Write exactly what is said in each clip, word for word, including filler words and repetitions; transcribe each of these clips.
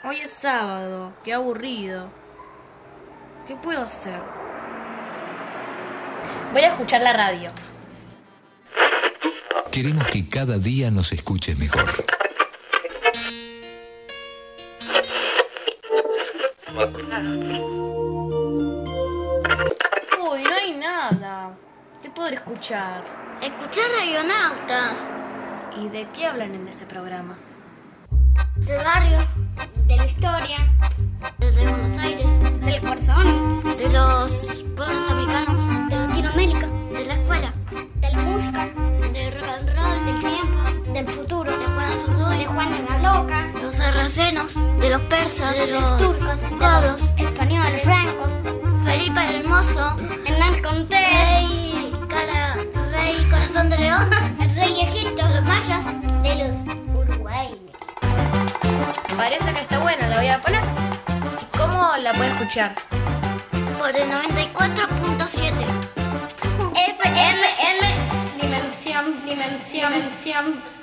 Hoy es sábado, qué aburrido. ¿Qué puedo hacer? Voy a escuchar la radio. Queremos que cada día nos escuches mejor. Uy, no hay nada. ¿Qué podré escuchar? Escuchar Radionautas. ¿Y de qué hablan en ese programa? Del barrio, De la historia. desde Buenos Aires, Del corazón. de los pueblos americanos, De Latinoamérica. de la escuela, De la música. de rock and roll, Del tiempo. Del futuro. de Juana De Zurduy, Juana la Loca. de los sarracenos, de los persas, De de los los turcos. De godos, los españoles, francos. Felipe el Hermoso, Hernán Cortés. Rey Cara, Rey Corazón de León, El rey Egipto. los mayas, De los uruguayos. Parece que está buena, la voy a poner. ¿Cómo la puedo escuchar? por el noventa y cuatro punto siete. F M M. Dimensión, dimensión, dimensión.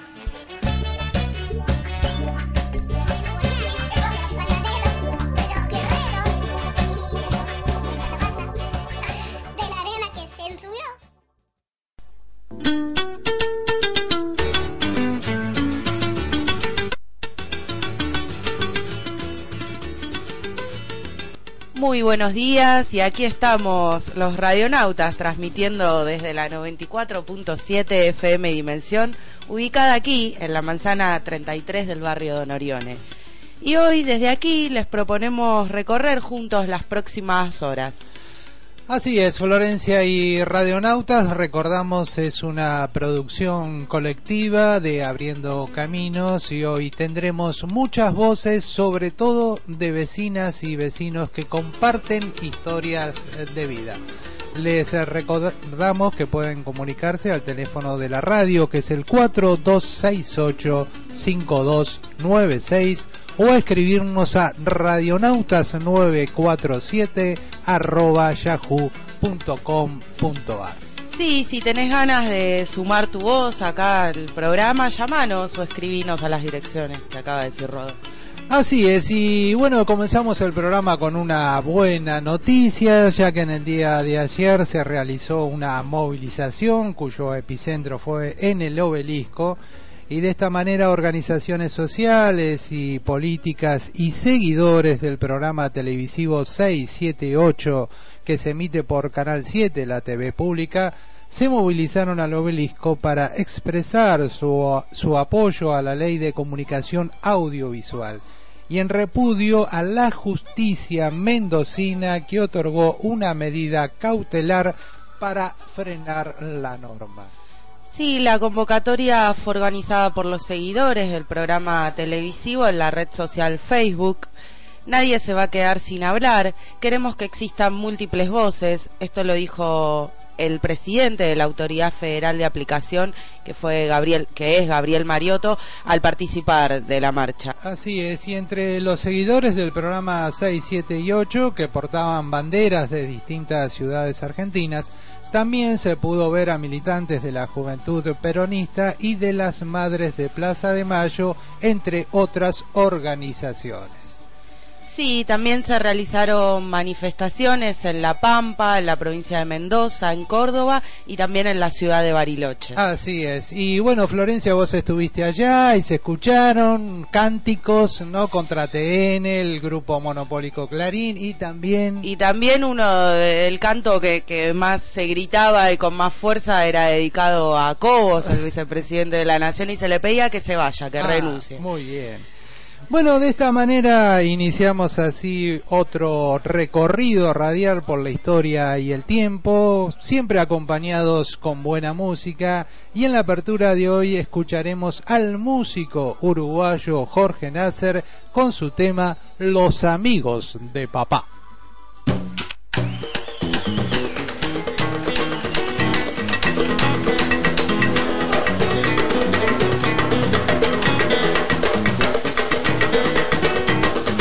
Muy buenos días, y aquí estamos los radionautas transmitiendo desde la noventa y cuatro punto siete F M Dimensión, ubicada aquí en la manzana treinta y tres del barrio Don Orione. Y hoy desde aquí les proponemos recorrer juntos las próximas horas. Así es, Florencia, y Radionautas, recordamos, es una producción colectiva de Abriendo Caminos, y hoy tendremos muchas voces, sobre todo de vecinas y vecinos que comparten historias de vida. Les recordamos que pueden comunicarse al teléfono de la radio, que es el cuatro dos seis ocho, cinco dos nueve seis, o a escribirnos a radionautas nueve cuatro siete arroba yahoo punto com punto ar. Sí, si tenés ganas de sumar tu voz acá al programa, llamanos o escribinos a las direcciones que acaba de decir Rodo. Así es, y bueno, comenzamos el programa con una buena noticia, ya que en el día de ayer se realizó una movilización cuyo epicentro fue en el Obelisco, y de esta manera organizaciones sociales y políticas y seguidores del programa televisivo seiscientos setenta y ocho, que se emite por Canal siete, la T V pública, se movilizaron al Obelisco para expresar su, su apoyo a la Ley de Comunicación Audiovisual y en repudio a la justicia mendocina, que otorgó una medida cautelar para frenar la norma. Sí, la convocatoria fue organizada por los seguidores del programa televisivo en la red social Facebook. Nadie se va a quedar sin hablar, queremos que existan múltiples voces, esto lo dijo el presidente de la Autoridad Federal de Aplicación, que fue Gabriel, que es Gabriel Mariotto, al participar de la marcha. Así es, y entre los seguidores del programa seis, siete y ocho, que portaban banderas de distintas ciudades argentinas, también se pudo ver a militantes de la Juventud Peronista y de las Madres de Plaza de Mayo, entre otras organizaciones. Sí, también se realizaron manifestaciones en La Pampa, en la provincia de Mendoza, en Córdoba y también en la ciudad de Bariloche. Así es. Y bueno, Florencia, vos estuviste allá y se escucharon cánticos, ¿no? Contra T N, el grupo monopólico Clarín, y también... Y también uno, el canto que, que más se gritaba y con más fuerza era dedicado a Cobos, el vicepresidente de la Nación, y se le pedía que se vaya, que ah, renuncie. Muy bien. Bueno, de esta manera iniciamos así otro recorrido radial por la historia y el tiempo, siempre acompañados con buena música, y en la apertura de hoy escucharemos al músico uruguayo Jorge Nasser con su tema Los Amigos de Papá.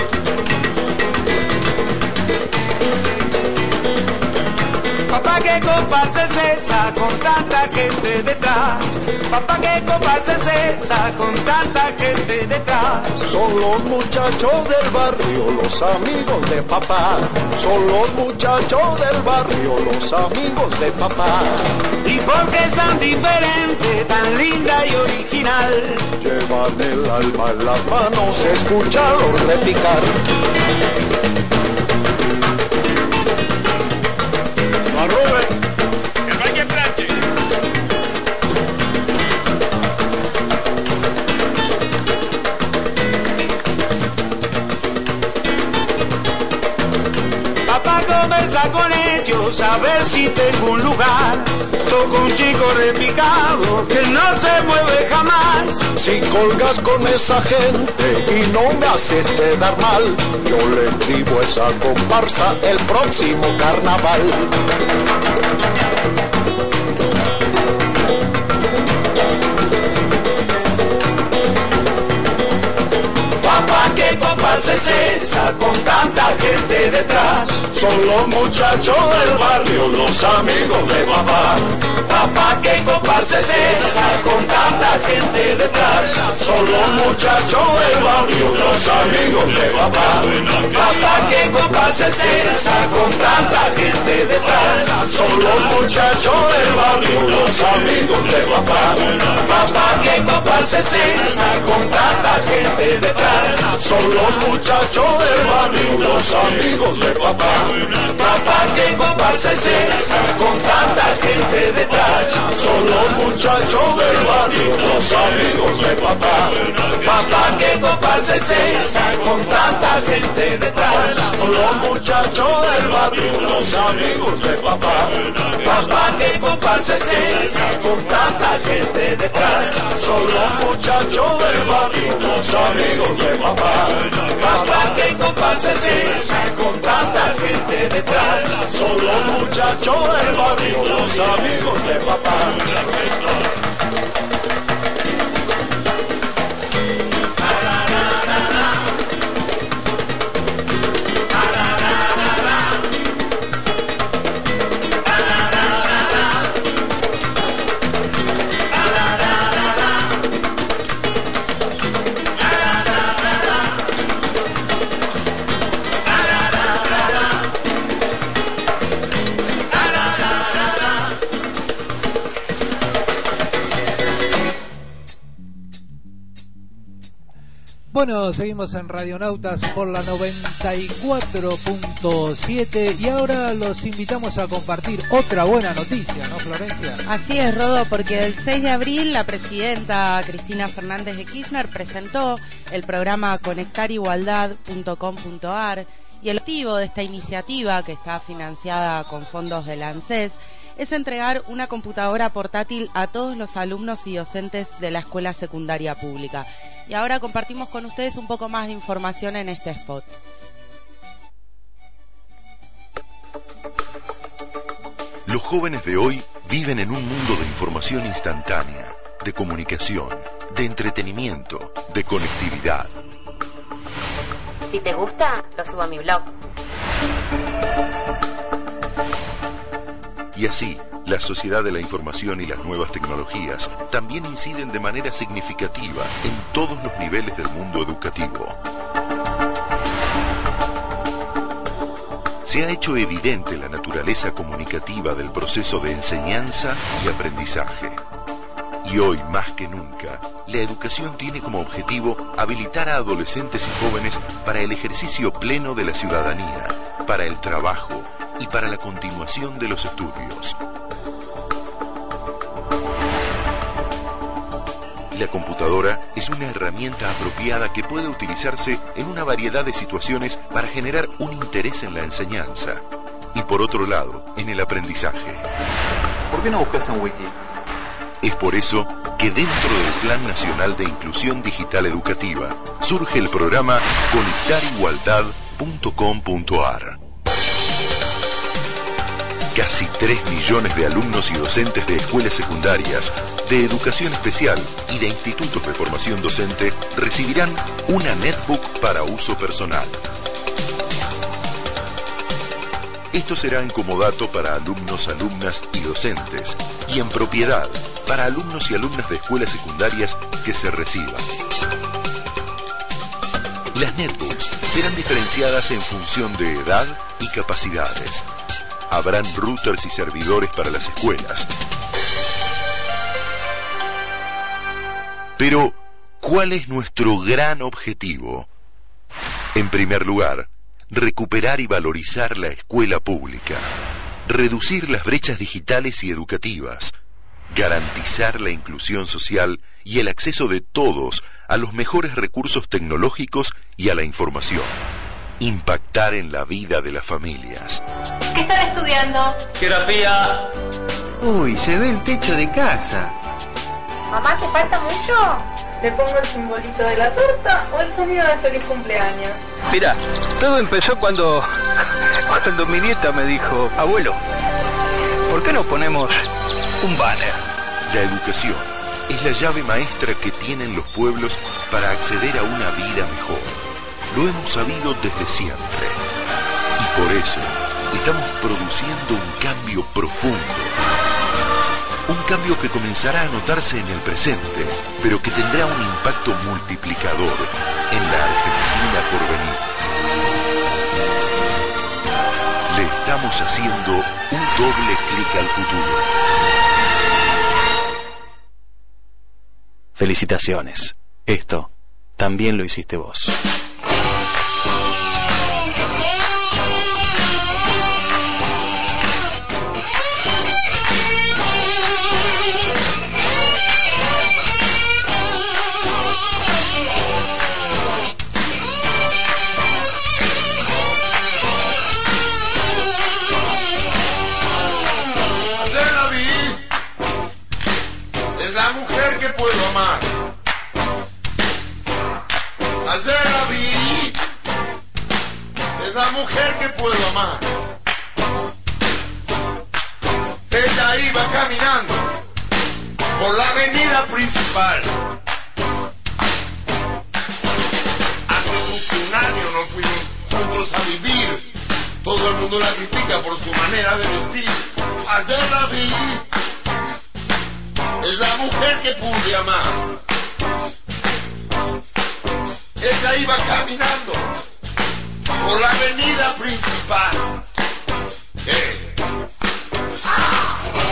Que comparsa es esa con tanta gente detrás? Papá, ¿qué comparsa es esa con tanta gente detrás? Son los muchachos del barrio, los amigos de papá. Son los muchachos del barrio, los amigos de papá. ¿Y por qué es tan diferente, tan linda y original? Llevan el alma en las manos, escúchalos repicar. A Rubén, que no hay quien planche. Papá, conversa con ellos a ver si tengo un lugar. Toco un chico repicado que no se mueve jamás. Si colgas con esa gente y no me haces quedar mal, yo le escribo esa comparsa el próximo carnaval. Papá, ¿qué comparsa es esa con tanta gente detrás? Son los muchachos del barrio, los amigos de papá. Papá, ¿qué comparsa es esa con tanta gente detrás? Son los muchachos del barrio, los amigos de papá. Papá, ¿qué comparsa es esa con tanta gente detrás? Son los muchachos del barrio, los amigos de papá. Papá, ¿qué comparsa es esa con tanta gente detrás? Son los muchachos del barrio, los amigos de papá. Papá, ¿qué comparsa es esa con tanta gente detrás? Son los muchachos del barrio, los amigos de papá. Papá, ¿qué comparsa es esa con tanta gente detrás? Son los muchachos del barrio, los amigos de papá. Papá, ¿qué comparsa es esa con tanta gente detrás? Son los muchachos del barrio, los amigos de papá. Papá, ¿qué comparsa es esa con tanta gente detrás? Son los muchachos del barrio, los amigos de papá. Bueno, seguimos en Radionautas por la noventa y cuatro punto siete y ahora los invitamos a compartir otra buena noticia, ¿no, Florencia? Así es, Rodo, porque el seis de abril la presidenta Cristina Fernández de Kirchner presentó el programa conectar igualdad punto com punto ar y el objetivo de esta iniciativa, que está financiada con fondos del ANSES, es entregar una computadora portátil a todos los alumnos y docentes de la escuela secundaria pública. Y ahora compartimos con ustedes un poco más de información en este spot. Los jóvenes de hoy viven en un mundo de información instantánea, de comunicación, de entretenimiento, de conectividad. Si te gusta, lo subo a mi blog. Y así, la sociedad de la información y las nuevas tecnologías también inciden de manera significativa en todos los niveles del mundo educativo. Se ha hecho evidente la naturaleza comunicativa del proceso de enseñanza y aprendizaje. Y hoy, más que nunca, la educación tiene como objetivo habilitar a adolescentes y jóvenes para el ejercicio pleno de la ciudadanía, para el trabajo y para la continuación de los estudios. La computadora es una herramienta apropiada que puede utilizarse en una variedad de situaciones para generar un interés en la enseñanza y, por otro lado, en el aprendizaje. ¿Por qué no buscas en Wiki? Es por eso que dentro del Plan Nacional de Inclusión Digital Educativa surge el programa conectar igualdad punto com punto ar. Casi tres millones de alumnos y docentes de escuelas secundarias, de educación especial y de institutos de formación docente recibirán una netbook para uso personal. Esto será en comodato para alumnos, alumnas y docentes, y en propiedad para alumnos y alumnas de escuelas secundarias que se reciban. Las netbooks serán diferenciadas en función de edad y capacidades. Habrán routers y servidores para las escuelas. Pero, ¿cuál es nuestro gran objetivo? En primer lugar, recuperar y valorizar la escuela pública, reducir las brechas digitales y educativas, garantizar la inclusión social y el acceso de todos a los mejores recursos tecnológicos y a la información, impactar en la vida de las familias. ¿Qué están estudiando? Geografía. Uy, se ve el techo de casa. Mamá, ¿te falta mucho? ¿Le pongo el simbolito de la torta o el sonido de feliz cumpleaños? Mira, todo empezó cuando, cuando mi nieta me dijo, abuelo, ¿por qué no ponemos un banner? La educación es la llave maestra que tienen los pueblos para acceder a una vida mejor. Lo hemos sabido desde siempre. Y por eso estamos produciendo un cambio profundo. Un cambio que comenzará a notarse en el presente, pero que tendrá un impacto multiplicador en la Argentina por venir. Le estamos haciendo un doble clic al futuro. Felicitaciones. Esto también lo hiciste vos. Ayer la vi, es la mujer que puedo amar. Ella iba caminando por la avenida principal. Hace justo un año nos fuimos juntos a vivir. Todo el mundo la critica por su manera de vestir. Ayer la vi, es la mujer que pude amar. Ella iba caminando por la avenida principal. Eh. ¡Ah!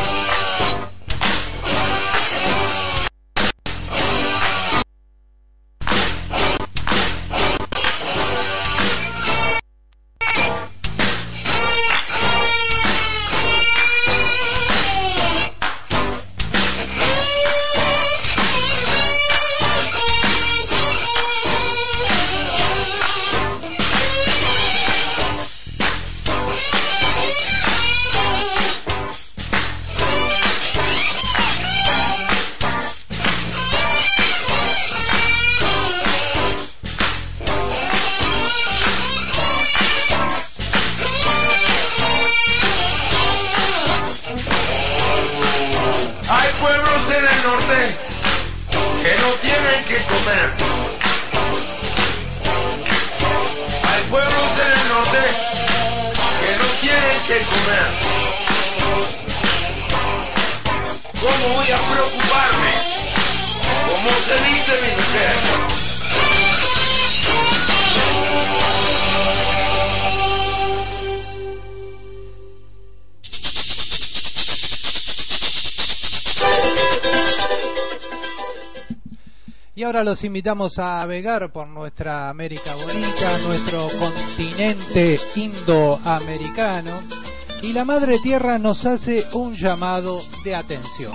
Y ahora los invitamos a navegar por nuestra América bonita, nuestro continente indoamericano, y la Madre Tierra nos hace un llamado de atención.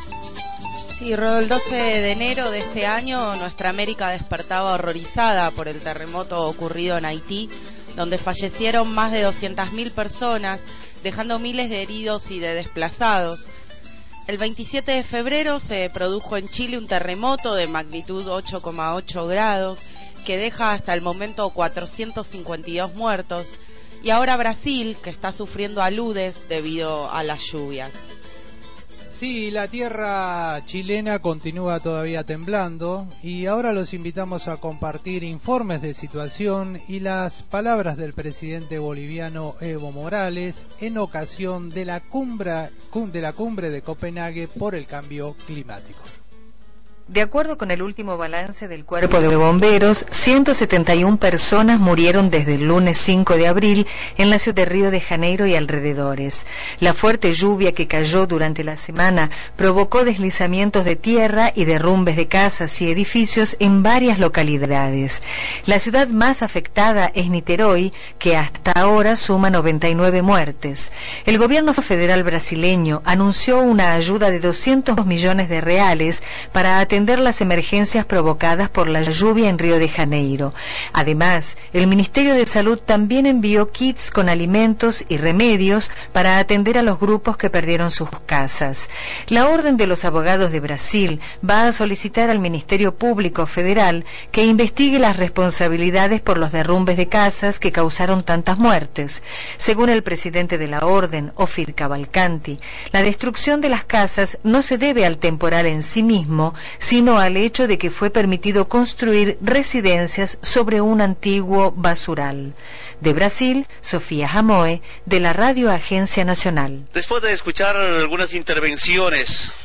Sí, Rodo, el doce de enero de este año nuestra América despertaba horrorizada por el terremoto ocurrido en Haití, donde fallecieron más de doscientas mil personas, dejando miles de heridos y de desplazados. El veintisiete de febrero se produjo en Chile un terremoto de magnitud ocho coma ocho grados que deja hasta el momento cuatrocientos cincuenta y dos muertos, y ahora Brasil, que está sufriendo aludes debido a las lluvias. Sí, la tierra chilena continúa todavía temblando y ahora los invitamos a compartir informes de situación y las palabras del presidente boliviano Evo Morales en ocasión de la cumbre, de la cumbre de Copenhague por el cambio climático. De acuerdo con el último balance del Cuerpo de Bomberos, ciento setenta y una personas murieron desde el lunes cinco de abril en la ciudad de Río de Janeiro y alrededores. La fuerte lluvia que cayó durante la semana provocó deslizamientos de tierra y derrumbes de casas y edificios en varias localidades. La ciudad más afectada es Niterói, que hasta ahora suma noventa y nueve muertes. El gobierno federal brasileño anunció una ayuda de doscientos millones de reales para atender atender las emergencias provocadas por la lluvia en Río de Janeiro. Además, el Ministerio de Salud también envió kits con alimentos y remedios para atender a los grupos que perdieron sus casas. La Orden de los Abogados de Brasil va a solicitar al Ministerio Público Federal que investigue las responsabilidades por los derrumbes de casas que causaron tantas muertes. Según el presidente de la Orden, Ofir Cavalcanti, la destrucción de las casas no se debe al temporal en sí mismo, sino al hecho de que fue permitido construir residencias sobre un antiguo basural. De Brasil, Sofía Jamoe, de la Radio Agencia Nacional. Después de escuchar algunas intervenciones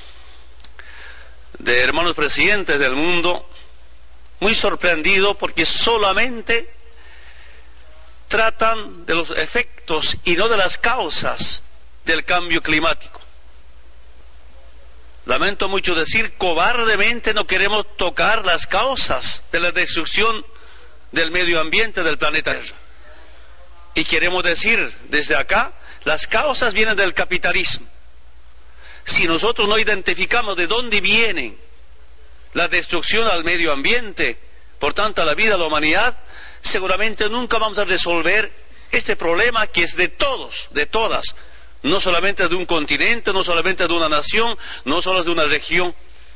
de hermanos presidentes del mundo, muy sorprendido porque solamente tratan de los efectos y no de las causas del cambio climático. Lamento mucho decir, cobardemente no queremos tocar las causas de la destrucción del medio ambiente del planeta Tierra. Y queremos decir desde acá, las causas vienen del capitalismo. Si nosotros no identificamos de dónde viene la destrucción al medio ambiente, por tanto a la vida, a la humanidad, seguramente nunca vamos a resolver este problema que es de todos, de todas. No solamente de un continente, no solamente de una nación, no solo de una región.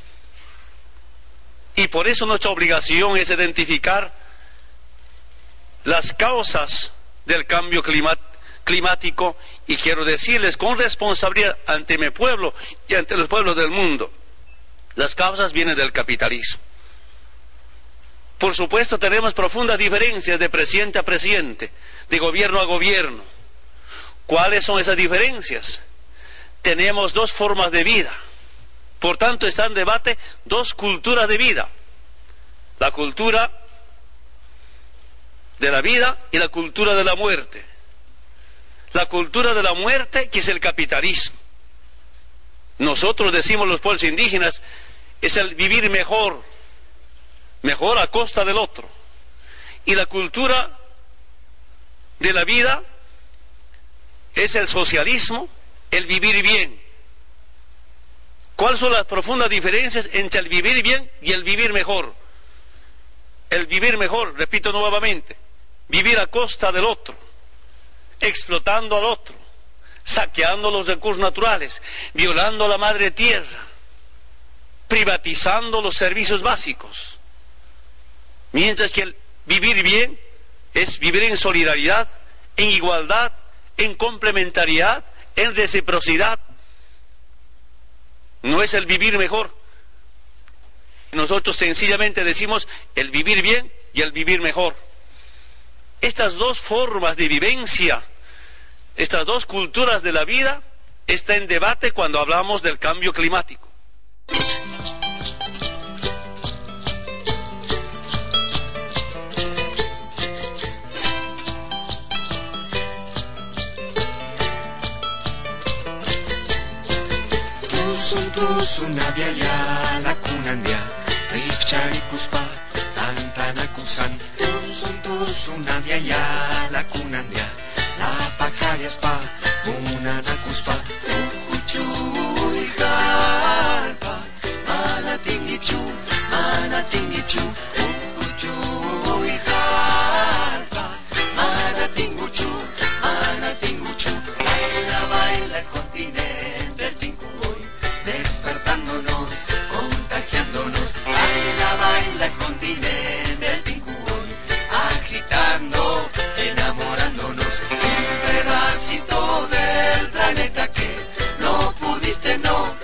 Y por eso nuestra obligación es identificar las causas del cambio climático, y quiero decirles con responsabilidad ante mi pueblo y ante los pueblos del mundo, las causas vienen del capitalismo. Por supuesto tenemos profundas diferencias de presidente a presidente, de gobierno a gobierno. ¿Cuáles son esas diferencias? Tenemos dos formas de vida. Por tanto, está en debate dos culturas de vida. La cultura de la vida y la cultura de la muerte. La cultura de la muerte, que es el capitalismo. Nosotros decimos, los pueblos indígenas, es el vivir mejor, mejor a costa del otro. Y la cultura de la vida es el socialismo, el vivir bien. ¿Cuáles son las profundas diferencias entre el vivir bien y el vivir mejor? El vivir mejor, repito nuevamente, vivir a costa del otro, explotando al otro, saqueando los recursos naturales, violando la madre tierra, privatizando los servicios básicos. Mientras que el vivir bien es vivir en solidaridad, en igualdad, en complementariedad, en reciprocidad. No es el vivir mejor. Nosotros sencillamente decimos el vivir bien y el vivir mejor. Estas dos formas de vivencia, estas dos culturas de la vida, están en debate cuando hablamos del cambio climático. Sunabiaya lakunandia Richarikuspa Tantanakusan Sunabiaya lakunandia La pacariaspa Munanakuspa Uchuy galpa Manatingichu Manatingichu Uchuy galpa Manatinguchu Manatinguchu Baila, baila el continente el Tincuboy, despertándonos, contagiándonos. Baila, baila el continente el Tincuboy, agitando, enamorándonos. Un pedacito del planeta que no pudiste, no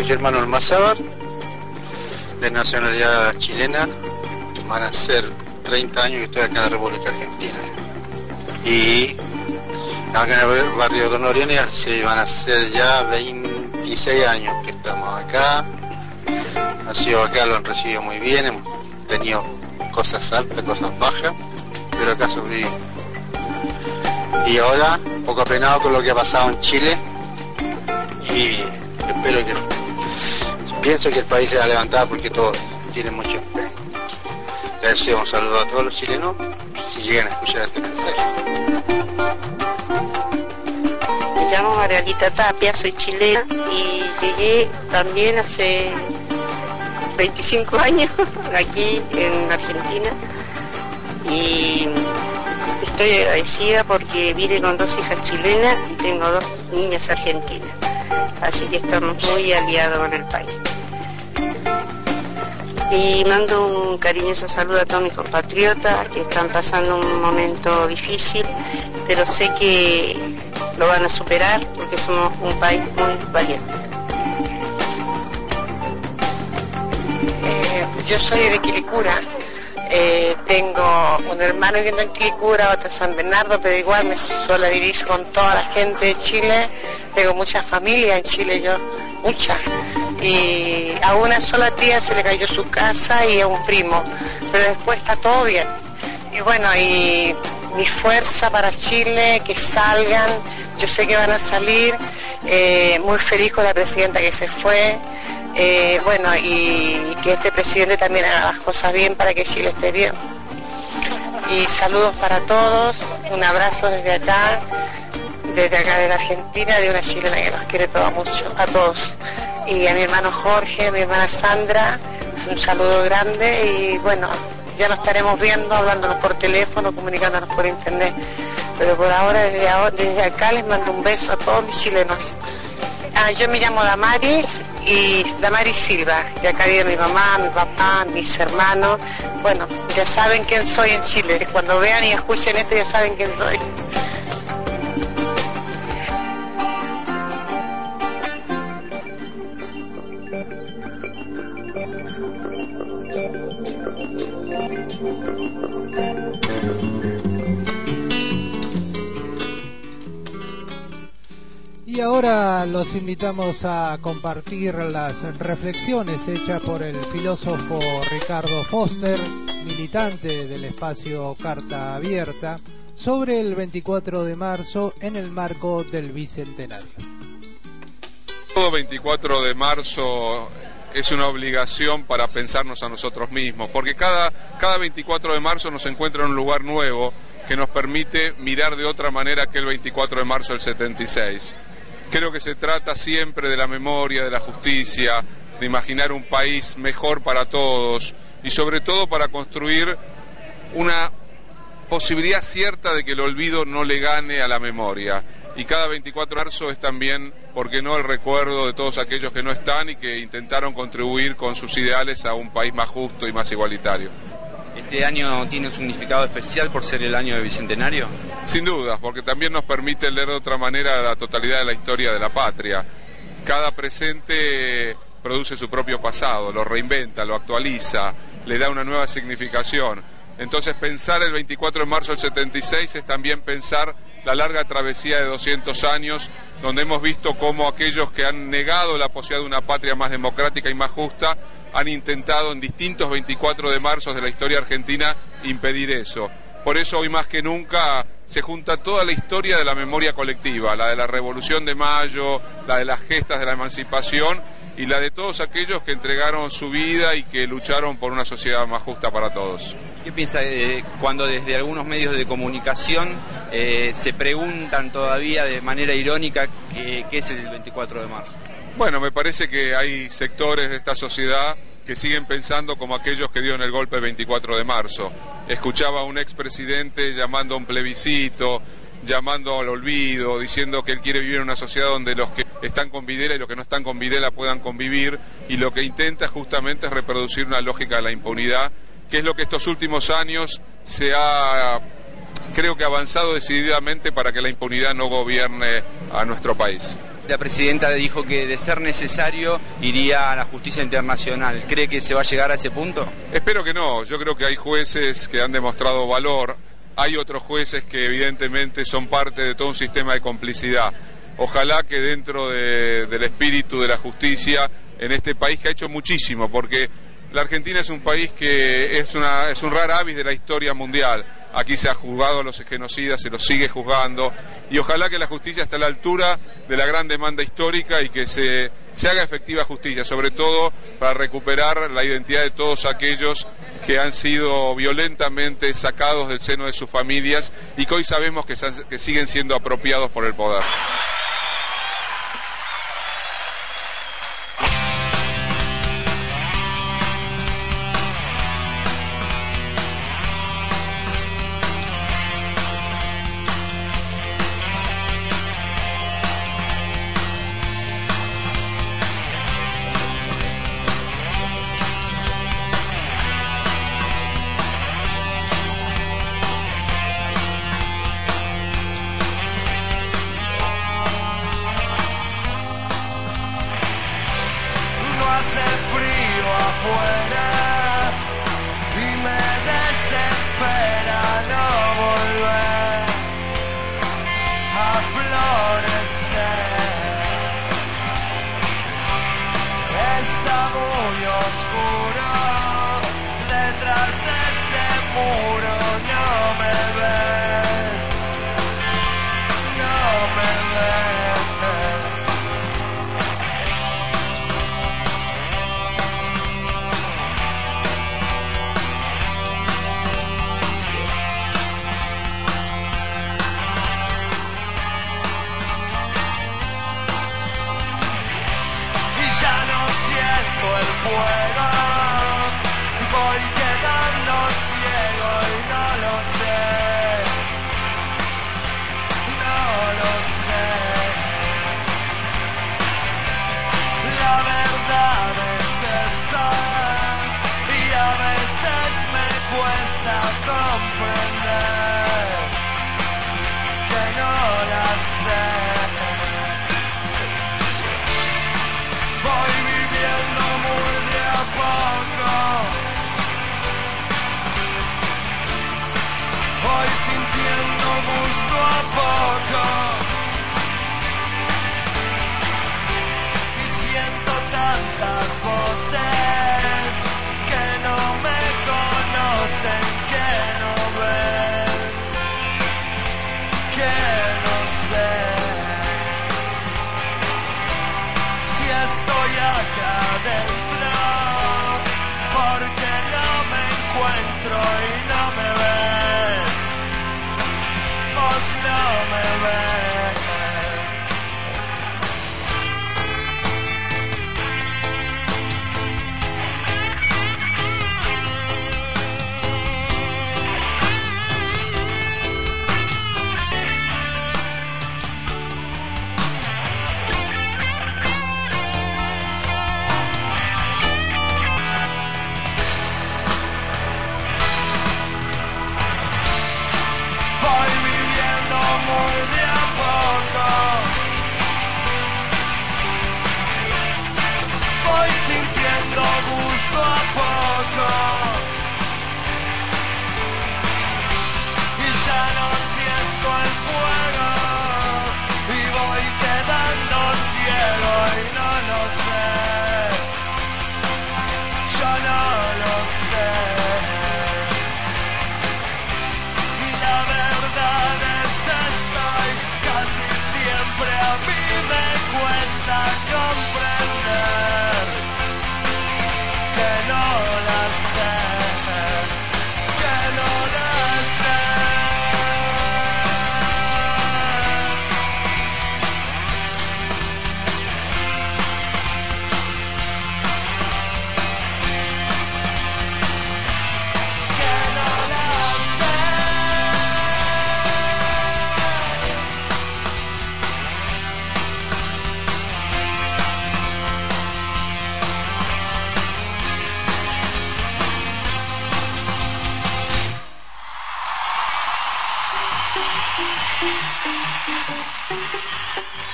Germano Almazábar, de nacionalidad chilena. Van a ser treinta años que estoy acá en la República Argentina. Y acá en el barrio Don Orione se van a ser ya veintiséis años que estamos acá. Ha sido acá, lo han recibido muy bien, hemos tenido cosas altas, cosas bajas, pero acá sobrevivimos. Y ahora, un poco apenado con lo que ha pasado en Chile, y espero que, pienso que el país se va a levantar porque todo tiene mucho empeño. Les deseo un saludo a todos los chilenos, si llegan a escuchar este mensaje. Me llamo Margarita Tapia, soy chilena y llegué también hace veinticinco años aquí en Argentina y estoy agradecida porque vine con dos hijas chilenas y tengo dos niñas argentinas, así que estamos muy aliados con el país. Y mando un cariñoso saludo a todos mis compatriotas que están pasando un momento difícil, pero sé que lo van a superar porque somos un país muy valiente. Eh, yo soy de Quilicura, eh, tengo un hermano que está en Quilicura, otro en San Bernardo, pero igual me solidarizo con toda la gente de Chile. Tengo mucha familia en Chile, yo, mucha. Y a una sola tía se le cayó su casa y a un primo, pero después está todo bien. Y bueno, y mi fuerza para Chile, que salgan, yo sé que van a salir, eh, muy feliz con la presidenta que se fue, eh, bueno, y que este presidente también haga las cosas bien para que Chile esté bien. Y saludos para todos, un abrazo desde acá, desde acá de la Argentina, de una chilena que nos quiere todo mucho, a todos. Y a mi hermano Jorge, a mi hermana Sandra, un saludo grande y bueno, ya nos estaremos viendo, hablándonos por teléfono, comunicándonos por internet, pero por ahora desde, ahora, desde acá les mando un beso a todos mis chilenos. Ah, yo me llamo Damaris y Damaris Silva, y acá vive mi mamá, mi papá, mis hermanos, bueno, ya saben quién soy en Chile, cuando vean y escuchen esto ya saben quién soy. Y ahora los invitamos a compartir las reflexiones hechas por el filósofo Ricardo Foster, militante del espacio Carta Abierta, sobre el veinticuatro de marzo en el marco del Bicentenario. Todo veinticuatro de marzo es una obligación para pensarnos a nosotros mismos, porque cada, cada veinticuatro de marzo nos encuentra en un lugar nuevo que nos permite mirar de otra manera que el veinticuatro de marzo del setenta y seis. Creo que se trata siempre de la memoria, de la justicia, de imaginar un país mejor para todos y sobre todo para construir una posibilidad cierta de que el olvido no le gane a la memoria. Y cada veinticuatro de marzo es también, ¿por qué no?, el recuerdo de todos aquellos que no están y que intentaron contribuir con sus ideales a un país más justo y más igualitario. ¿Este año tiene un significado especial por ser el año de Bicentenario? Sin duda, porque también nos permite leer de otra manera la totalidad de la historia de la patria. Cada presente produce su propio pasado, lo reinventa, lo actualiza, le da una nueva significación. Entonces pensar el veinticuatro de marzo del setenta y seis es también pensar la larga travesía de doscientos años, donde hemos visto cómo aquellos que han negado la posibilidad de una patria más democrática y más justa han intentado en distintos veinticuatro de marzo de la historia argentina impedir eso. Por eso hoy más que nunca se junta toda la historia de la memoria colectiva, la de la Revolución de Mayo, la de las gestas de la emancipación y la de todos aquellos que entregaron su vida y que lucharon por una sociedad más justa para todos. ¿Qué piensa eh, cuando desde algunos medios de comunicación eh, se preguntan todavía de manera irónica qué, qué es el veinticuatro de marzo? Bueno, me parece que hay sectores de esta sociedad que siguen pensando como aquellos que dieron el golpe el veinticuatro de marzo. Escuchaba a un expresidente llamando a un plebiscito, llamando al olvido, diciendo que él quiere vivir en una sociedad donde los que están con Videla y los que no están con Videla puedan convivir, y lo que intenta justamente es reproducir una lógica de la impunidad, que es lo que estos últimos años se ha, creo que, avanzado decididamente para que la impunidad no gobierne a nuestro país. la presidenta dijo que de ser necesario iría a la justicia internacional. ¿Cree que se va a llegar a ese punto? Espero que no. Yo creo que hay jueces que han demostrado valor. Hay otros jueces que evidentemente son parte de todo un sistema de complicidad. Ojalá que dentro de, del espíritu de la justicia en este país, que ha hecho muchísimo, porque la Argentina es un país que es, una, es un rara avis de la historia mundial. Aquí se ha juzgado a los genocidas, se los sigue juzgando, y ojalá que la justicia esté a la altura de la gran demanda histórica y que se, se haga efectiva justicia, sobre todo para recuperar la identidad de todos aquellos que han sido violentamente sacados del seno de sus familias y que hoy sabemos que, que siguen siendo apropiados por el poder. Voy quedando ciego y no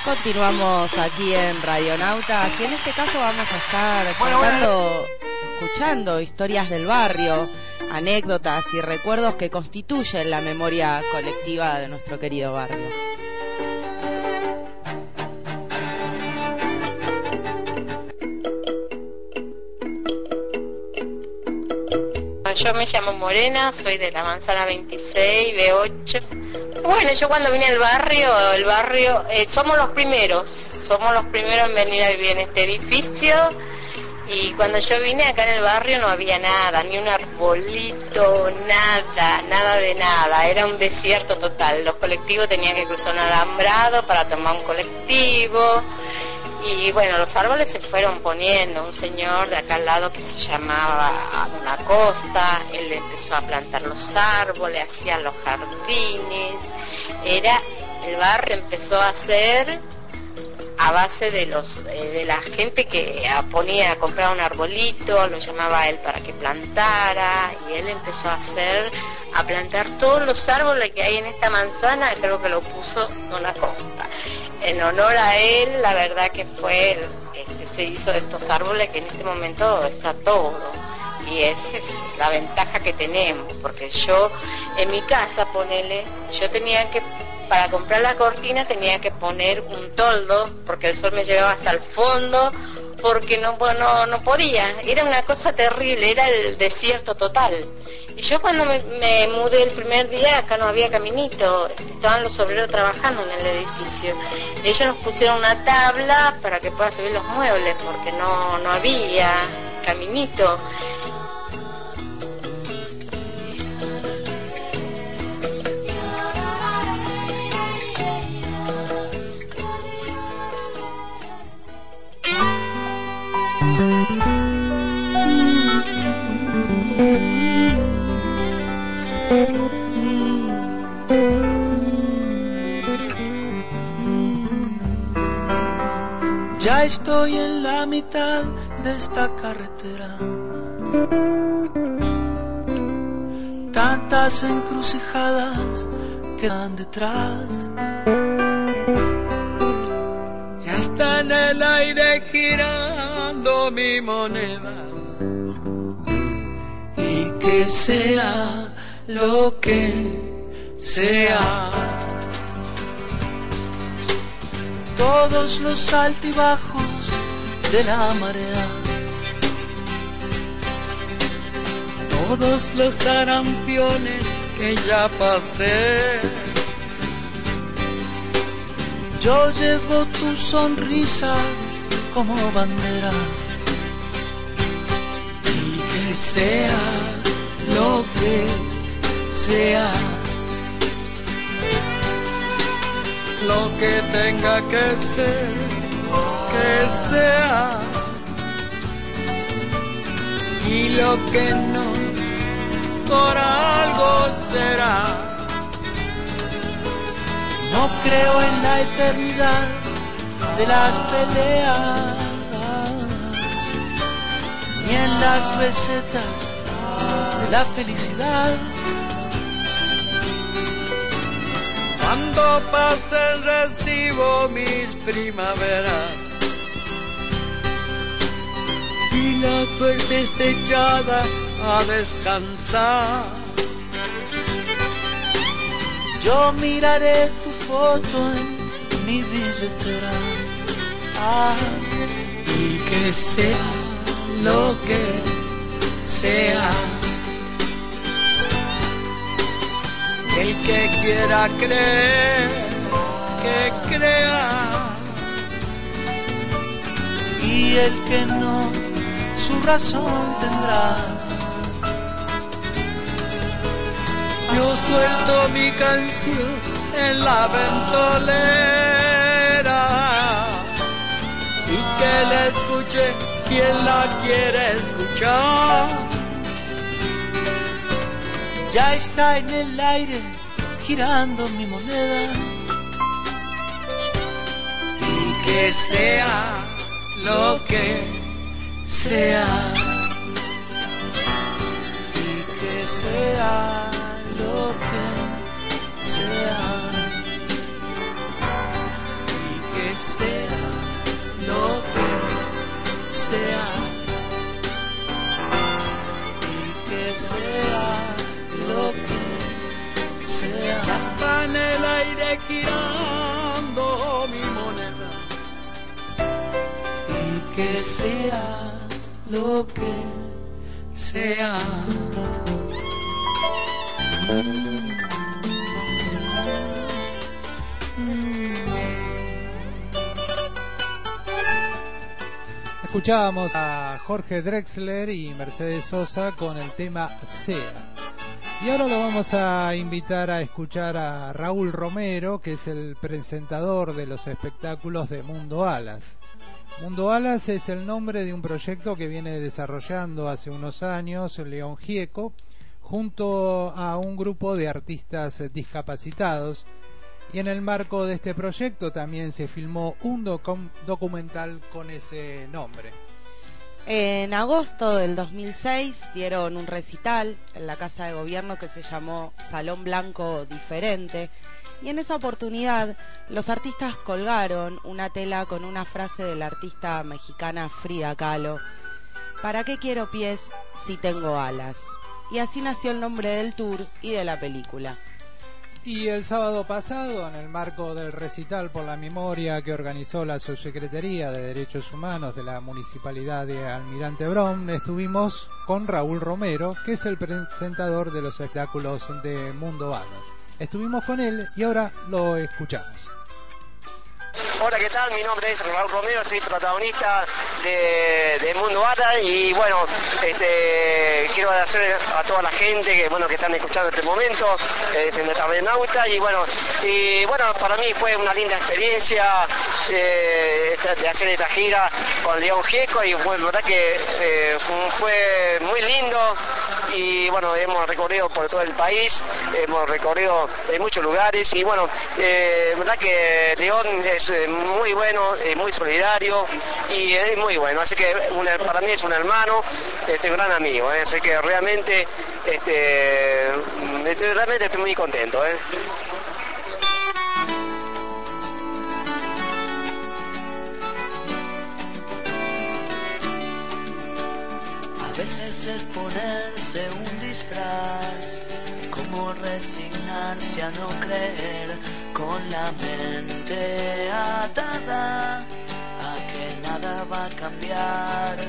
Continuamos aquí en Radionautas y en este caso vamos a estar contando, escuchando historias del barrio, anécdotas y recuerdos que constituyen la memoria colectiva de nuestro querido barrio. Yo me llamo Morena, soy de la Manzana veintiséis, B ocho. Bueno, yo cuando vine al barrio, el barrio, eh, somos los primeros, somos los primeros en venir a vivir en este edificio. Y cuando yo vine acá en el barrio no había nada, ni un arbolito, nada, nada de nada, era un desierto total. Los colectivos tenían que cruzar un alambrado para tomar un colectivo. Y bueno, los árboles se fueron poniendo. Un señor de acá al lado que se llamaba Don Acosta, él empezó a plantar los árboles, hacía los jardines. Era, el barrio empezó a hacer a base de los eh, de la gente que ponía a comprar un arbolito, lo llamaba a él para que plantara, y él empezó a hacer, a plantar todos los árboles que hay en esta manzana. Creo que lo puso Don Acosta. En honor a él, la verdad que fue el que se hizo de estos árboles, que en este momento está todo. Y esa es la ventaja que tenemos, porque yo, en mi casa, ponele, yo tenía que, para comprar la cortina tenía que poner un toldo, porque el sol me llegaba hasta el fondo, porque no, no, no podía, era una cosa terrible, era el desierto total. Y yo cuando me, me mudé el primer día, acá no había caminito, estaban los obreros trabajando en el edificio. Ellos nos pusieron una tabla para que pueda subir los muebles, porque no, no había caminito. Ya estoy en la mitad de esta carretera, tantas encrucijadas quedan detrás. Ya está en el aire girando mi moneda, y que sea lo que sea, todos los altibajos de la marea, todos los sarampiones que ya pasé. Yo llevo tu sonrisa como bandera, y que sea lo que sea, lo que tenga que ser, que sea, y lo que no, por algo será. No creo en la eternidad de las peleas, ni en las recetas de la felicidad. Cuando pasen recibo mis primaveras, y la suerte esté echada a descansar. Yo miraré tu foto en mi billetera, ah, y que sea lo que sea. El que quiera creer, que crea, y el que no, su razón tendrá. Yo suelto mi canción en la ventolera, y que la escuche quien la quiere escuchar. Ya está en el aire girando mi moneda, y que sea lo que sea, y que sea lo que sea, y que sea lo que sea. Ya está en el aire girando mi moneda. Y que sea lo que sea. Escuchábamos a Jorge Drexler y Mercedes Sosa con el tema Sea. Y ahora lo vamos a invitar a escuchar a Raúl Romero, que es el presentador de los espectáculos de Mundo Alas. Mundo Alas es el nombre de un proyecto que viene desarrollando hace unos años León Gieco, junto a un grupo de artistas discapacitados. Y en el marco de este proyecto también se filmó un docu- documental con ese nombre. En agosto del dos mil seis dieron un recital en la Casa de Gobierno que se llamó Salón Blanco Diferente, y en esa oportunidad los artistas colgaron una tela con una frase de la artista mexicana Frida Kahlo: ¿para qué quiero pies si tengo alas? Y así nació el nombre del tour y de la película. Y el sábado pasado, en el marco del recital por la memoria que organizó la Subsecretaría de Derechos Humanos de la Municipalidad de Almirante Brown, estuvimos con Raúl Romero, que es el presentador de los espectáculos de Mundo Alas. Estuvimos con él y ahora lo escuchamos. Hola, ¿qué tal? Mi nombre es Raúl Romero, soy protagonista de, de Mundo Alas y bueno, este, quiero agradecer a toda la gente que bueno que están escuchando en este momento, eh, de nuestra Renauta, y bueno, y bueno, para mí fue una linda experiencia eh, de hacer esta gira con León Gieco y bueno, la verdad que eh, fue muy lindo. Y bueno, hemos recorrido por todo el país, hemos recorrido en muchos lugares y bueno, eh, verdad que León es muy bueno, es muy solidario y es muy bueno, así que una, para mí es un hermano, este, un gran amigo, ¿eh? Así que realmente, este, estoy, realmente estoy muy contento, ¿eh? A veces es ponerse un disfraz, como resignarse a no creer, con la mente atada a que nada va a cambiar.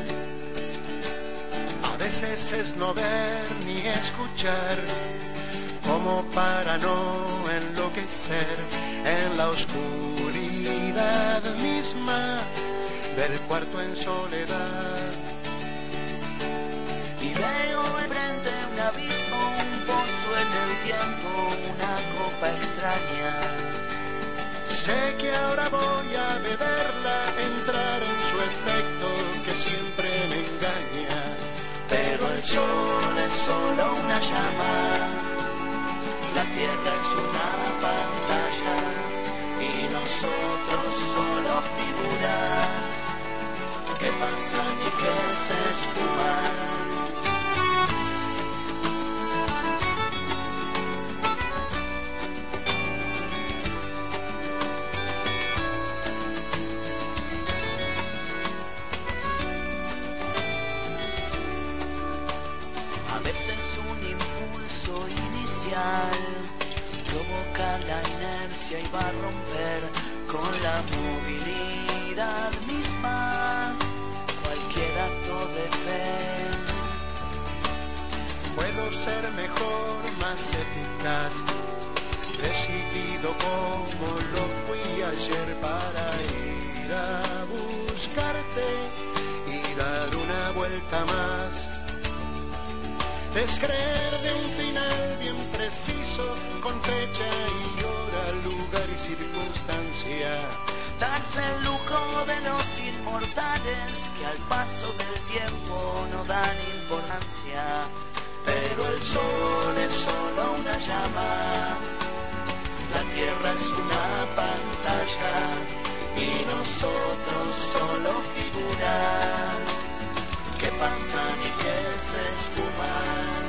A veces es no ver ni escuchar, como para no enloquecer en la oscuridad misma del cuarto en soledad. Y veo enfrente un abismo, un pozo en el tiempo, una copa extraña. Sé que ahora voy a beberla, entrar en su efecto que siempre me engaña. Pero el sol es solo una llama, la tierra es una pantalla y nosotros solo figuras que pasan y que se esfuman. Provoca la inercia y va a romper con la movilidad misma cualquier acto de fe. Puedo ser mejor, más eficaz, decidido como lo fui ayer para ir a buscarte y dar una vuelta más. Descreer de un final bien preciso, con fecha y hora, lugar y circunstancia. Darse el lujo de los inmortales que al paso del tiempo no dan importancia. Pero el sol es solo una llama, la tierra es una pantalla y nosotros solo figuras que pasan y que se esfuman.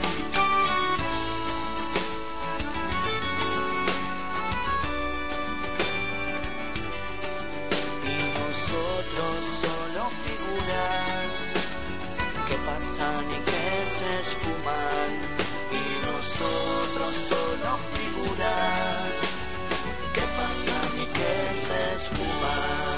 Y nosotros solo figuras que pasan y que se se esfuman y nosotros solo figuras que pasan y que se esfuman.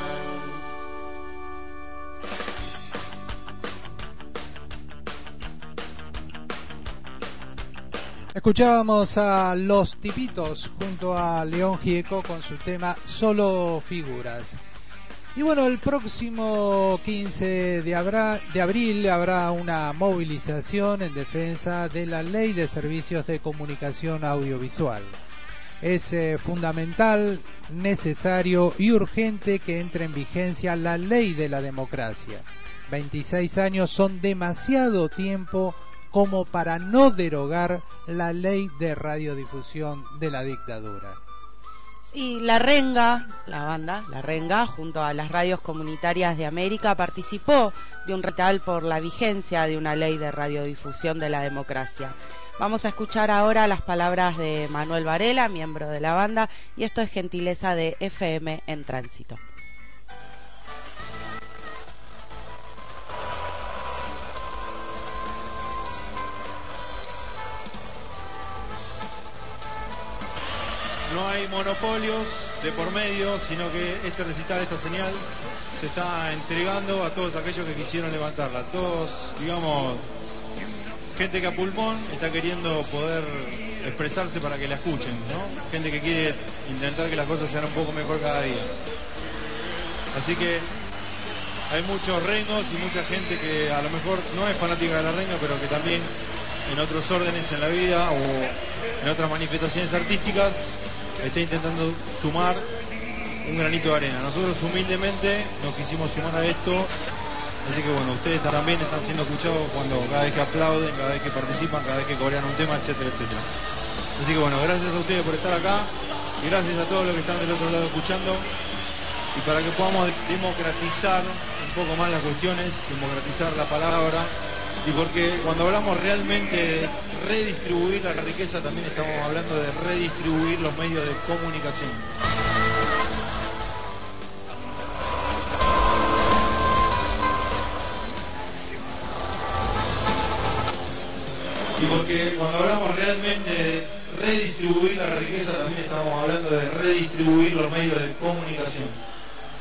Escuchábamos a Los Tipitos junto a León Gieco con su tema Solo Figuras. Y bueno, el próximo quince de abril habrá una movilización en defensa de la Ley de Servicios de Comunicación Audiovisual. Es eh, fundamental, necesario y urgente que entre en vigencia la Ley de la Democracia. veintiséis años son demasiado tiempo como para no derogar la ley de radiodifusión de la dictadura. Sí, La Renga, la banda La Renga, junto a las radios comunitarias de América, participó de un recital por la vigencia de una ley de radiodifusión de la democracia. Vamos a escuchar ahora las palabras de Manuel Varela, miembro de la banda, y esto es gentileza de F M en Tránsito. No hay monopolios de por medio, sino que este recital, esta señal, se está entregando a todos aquellos que quisieron levantarla. Todos, digamos, gente que a pulmón está queriendo poder expresarse para que la escuchen, ¿no? Gente que quiere intentar que las cosas sean un poco mejor cada día. Así que hay muchos rengos y mucha gente que a lo mejor no es fanática de la renga, pero que también en otros órdenes en la vida o en otras manifestaciones artísticas está intentando sumar un granito de arena. Nosotros humildemente nos quisimos sumar a esto, así que bueno, ustedes también están siendo escuchados cuando cada vez que aplauden, cada vez que participan, cada vez que corean un tema, etcétera, etcétera. Así que bueno, gracias a ustedes por estar acá y gracias a todos los que están del otro lado escuchando, y para que podamos democratizar un poco más las cuestiones, democratizar la palabra. Y porque cuando hablamos realmente de redistribuir la riqueza, también estamos hablando de redistribuir los medios de comunicación. Y porque cuando hablamos realmente de redistribuir la riqueza, también estamos hablando de redistribuir los medios de comunicación.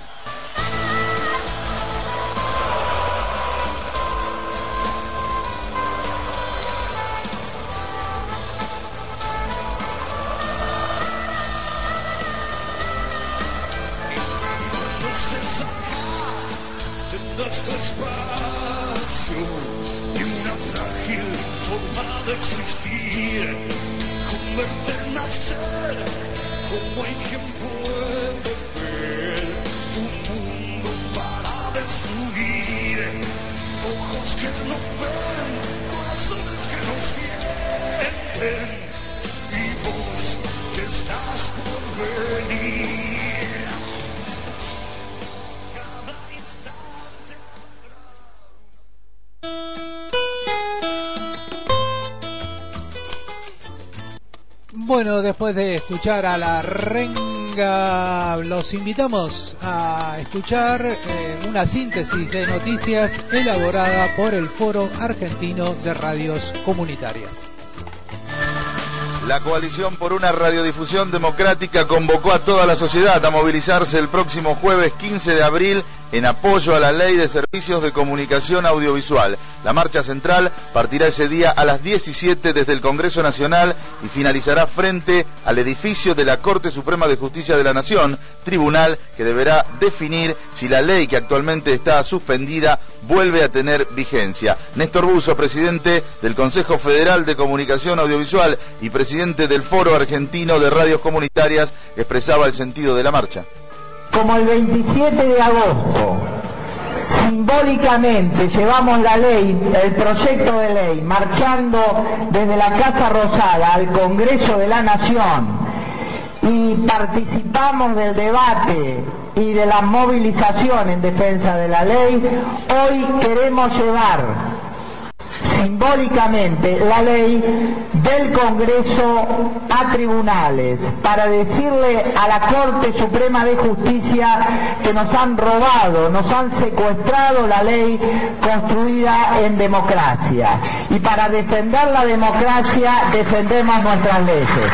Nuestro espacio y una frágil forma de existir, converte en nacer como hay quien puede ver un mundo para destruir, ojos que no ven, corazones que no sienten, y vos que estás por venir. Bueno, después de escuchar a La Renga, los invitamos a escuchar eh, una síntesis de noticias elaborada por el Foro Argentino de Radios Comunitarias. La Coalición por una Radiodifusión Democrática convocó a toda la sociedad a movilizarse el próximo jueves quince de abril en apoyo a la Ley de Servicios de Comunicación Audiovisual. La marcha central partirá ese día a las diecisiete desde el Congreso Nacional y finalizará frente al edificio de la Corte Suprema de Justicia de la Nación, tribunal que deberá definir si la ley que actualmente está suspendida vuelve a tener vigencia. Néstor Buzo, presidente del Consejo Federal de Comunicación Audiovisual y presidente del Foro Argentino de Radios Comunitarias, expresaba el sentido de la marcha. Como el veintisiete de agosto, simbólicamente llevamos la ley, el proyecto de ley, marchando desde la Casa Rosada al Congreso de la Nación y participamos del debate y de la movilización en defensa de la ley, hoy queremos llevar simbólicamente la ley del Congreso a tribunales, para decirle a la Corte Suprema de Justicia que nos han robado, nos han secuestrado la ley construida en democracia. Y para defender la democracia defendemos nuestras leyes.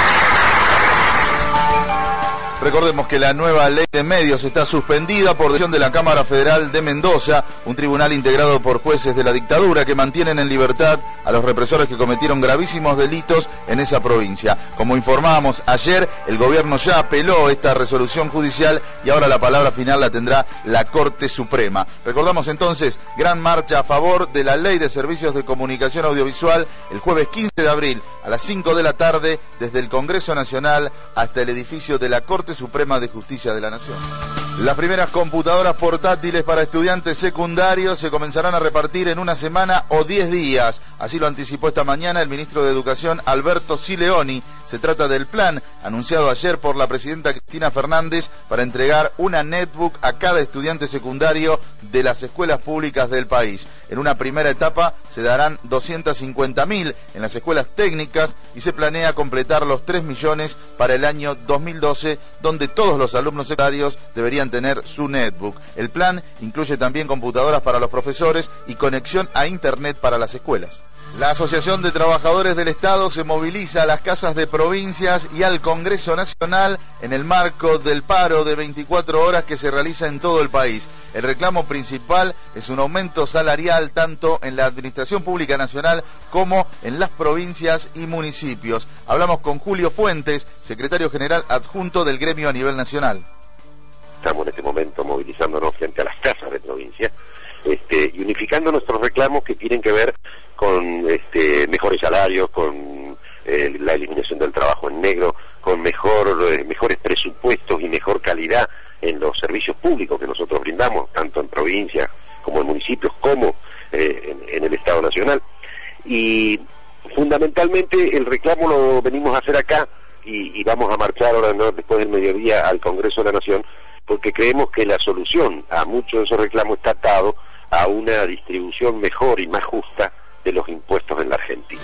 Recordemos que la nueva ley de medios está suspendida por decisión de la Cámara Federal de Mendoza, un tribunal integrado por jueces de la dictadura que mantienen en libertad a los represores que cometieron gravísimos delitos en esa provincia. Como informábamos ayer, el gobierno ya apeló esta resolución judicial y ahora la palabra final la tendrá la Corte Suprema. Recordamos entonces, gran marcha a favor de la Ley de Servicios de Comunicación Audiovisual el jueves quince de abril a las cinco de la tarde desde el Congreso Nacional hasta el edificio de la Corte Suprema de Justicia de la Nación. Las primeras computadoras portátiles para estudiantes secundarios se comenzarán a repartir en una semana o diez días. Así lo anticipó esta mañana el ministro de Educación, Alberto Sileoni. Se trata del plan anunciado ayer por la presidenta Cristina Fernández para entregar una netbook a cada estudiante secundario de las escuelas públicas del país. En una primera etapa se darán doscientas cincuenta mil en las escuelas técnicas y se planea completar los tres millones para el año dos mil doce, donde todos los alumnos secundarios deberían tener su netbook. El plan incluye también computadoras para los profesores y conexión a internet para las escuelas. La Asociación de Trabajadores del Estado se moviliza a las casas de provincias y al Congreso Nacional en el marco del paro de veinticuatro horas que se realiza en todo el país. El reclamo principal es un aumento salarial tanto en la Administración Pública Nacional como en las provincias y municipios. Hablamos con Julio Fuentes, secretario general adjunto del gremio a nivel nacional. Estamos en este momento movilizándonos frente a las casas de provincia este, y unificando nuestros reclamos que tienen que ver con este, mejores salarios, con eh, la eliminación del trabajo en negro, con mejor, eh, mejores presupuestos y mejor calidad en los servicios públicos que nosotros brindamos, tanto en provincias como en municipios, como eh, en, en el Estado Nacional. Y fundamentalmente el reclamo lo venimos a hacer acá y, y vamos a marchar ahora, ¿no?, después del mediodía al Congreso de la Nación, porque creemos que la solución a muchos de esos reclamos está atado a una distribución mejor y más justa de los impuestos en la Argentina.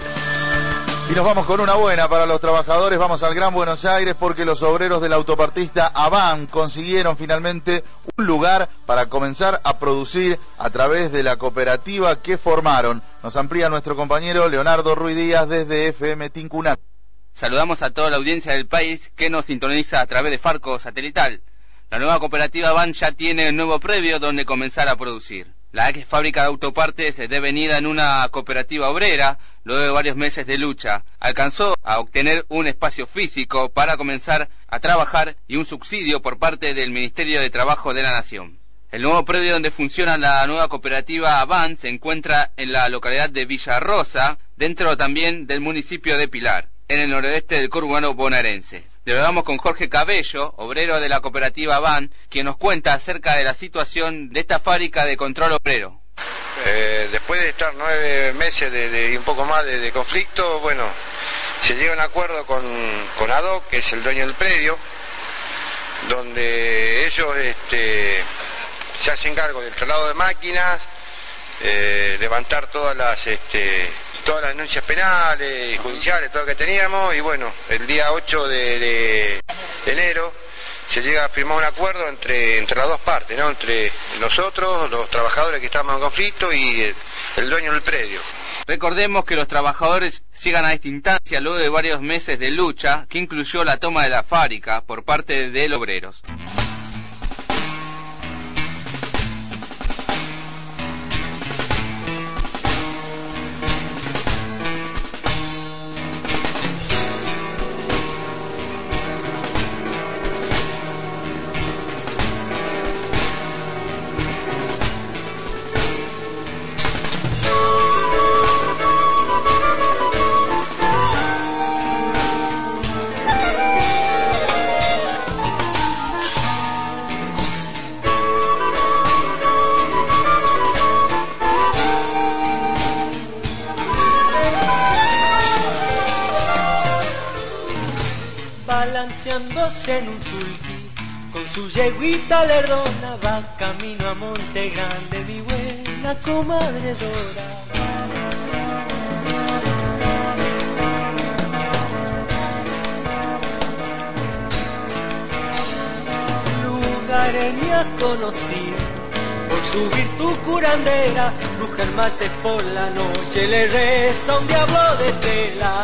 Y nos vamos con una buena para los trabajadores, vamos al Gran Buenos Aires porque los obreros del autopartista Avan consiguieron finalmente un lugar para comenzar a producir a través de la cooperativa que formaron. Nos amplía nuestro compañero Leonardo Ruiz Díaz desde F M Tincunac. Saludamos a toda la audiencia del país que nos sintoniza a través de Farco Satelital. La nueva cooperativa Avan ya tiene un nuevo predio donde comenzar a producir. La ex fábrica de autopartes, devenida en una cooperativa obrera, luego de varios meses de lucha, alcanzó a obtener un espacio físico para comenzar a trabajar y un subsidio por parte del Ministerio de Trabajo de la Nación. El nuevo predio donde funciona la nueva cooperativa Avan se encuentra en la localidad de Villa Rosa, dentro también del municipio de Pilar, en el noroeste del conurbano bonaerense. Dialogamos con Jorge Cabello, obrero de la cooperativa Avan, quien nos cuenta acerca de la situación de esta fábrica de control obrero. Eh, después de estar nueve meses de, de, y un poco más de, de conflicto, bueno, se llega a un acuerdo con, con A D O, que es el dueño del predio, donde ellos este, se hacen cargo del traslado de máquinas, eh, levantar todas las... Este, todas las denuncias penales y judiciales, todo lo que teníamos, y bueno, el día ocho de, de enero se llega a firmar un acuerdo entre, entre las dos partes, ¿no?, entre nosotros, los trabajadores que estamos en conflicto, y el, el dueño del predio. Recordemos que los trabajadores llegan a esta instancia luego de varios meses de lucha, que incluyó la toma de la fábrica por parte de los obreros. Balanceándose en un sulky, con su yeguita lerdona, va camino a Monte Grande, mi buena comadre Dora. que me has conocido. Por subir tu curandera, bruja el martes por la noche le reza un diablo de tela.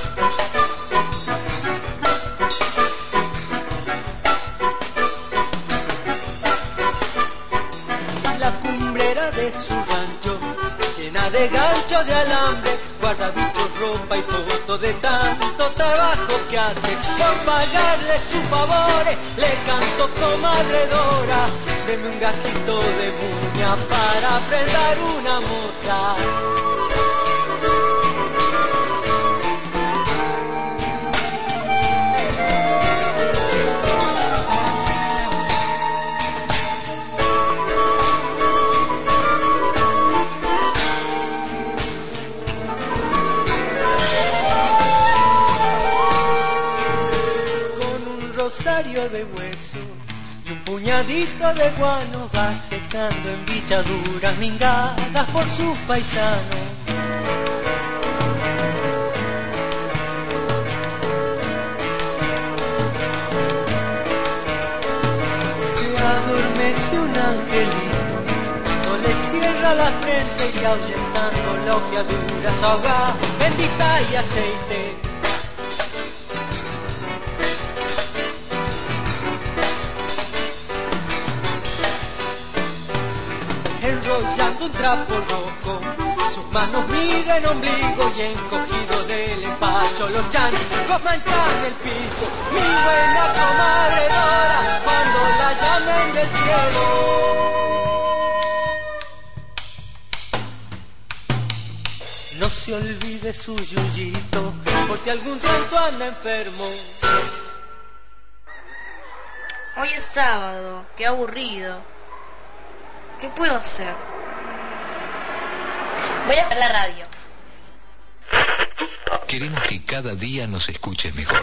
La cumbrera de su rancho, llena de ganchos de alambre, guarda bichos, ropa y fotos de tanto trabajo que hace. Por pagarle sus favores, le canto comadre Dora, deme un gajito de muña para prendar una moza. Rosario de hueso y un puñadito de guano va secando en bichaduras mingadas por sus paisanos. Se adormece un angelito cuando le cierra la frente y ahuyentando la ojeadura se ahoga bendita y aceite. Enrollando un trapo rojo, sus manos miden ombligo y encogido del empacho los chancos manchan el piso. Mi buena comadre Dora, cuando la llamen del cielo. No se olvide su yuyito, por si algún santo anda enfermo. Hoy es sábado, qué aburrido. ¿Qué puedo hacer? Voy a ver la radio. Queremos que cada día nos escuches mejor.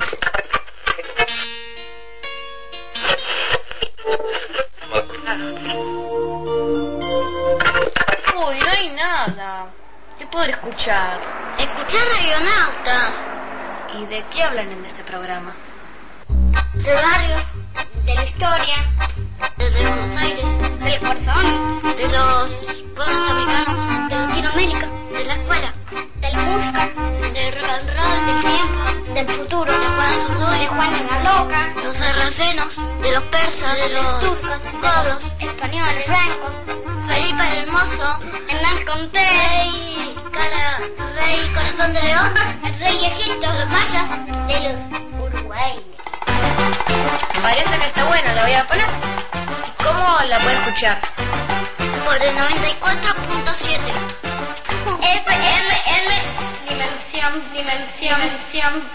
Uy, no hay nada. ¿Qué podré escuchar? Escuchar Radionautas. ¿Y de qué hablan en este programa? Del barrio, de la historia, desde Buenos Aires, del corazón, de los pueblos africanos, de Latinoamérica, de la escuela, de la música, del rock and roll, del tiempo, del futuro, de Juan Zurdú, de Juan la Loca, los sarracenos, de los persas, de los turcos, godos, españoles, francos, Felipe el Hermoso, Hernán Cortés, Rey, cara, Rey Corazón de León, el Rey Egipto, los mayas, de los uruguayos. Parece que está buena, la voy a poner. ¿Cómo la puedo escuchar? Por el noventa y cuatro punto siete. F M M, dimensión, dimensión, dimensión.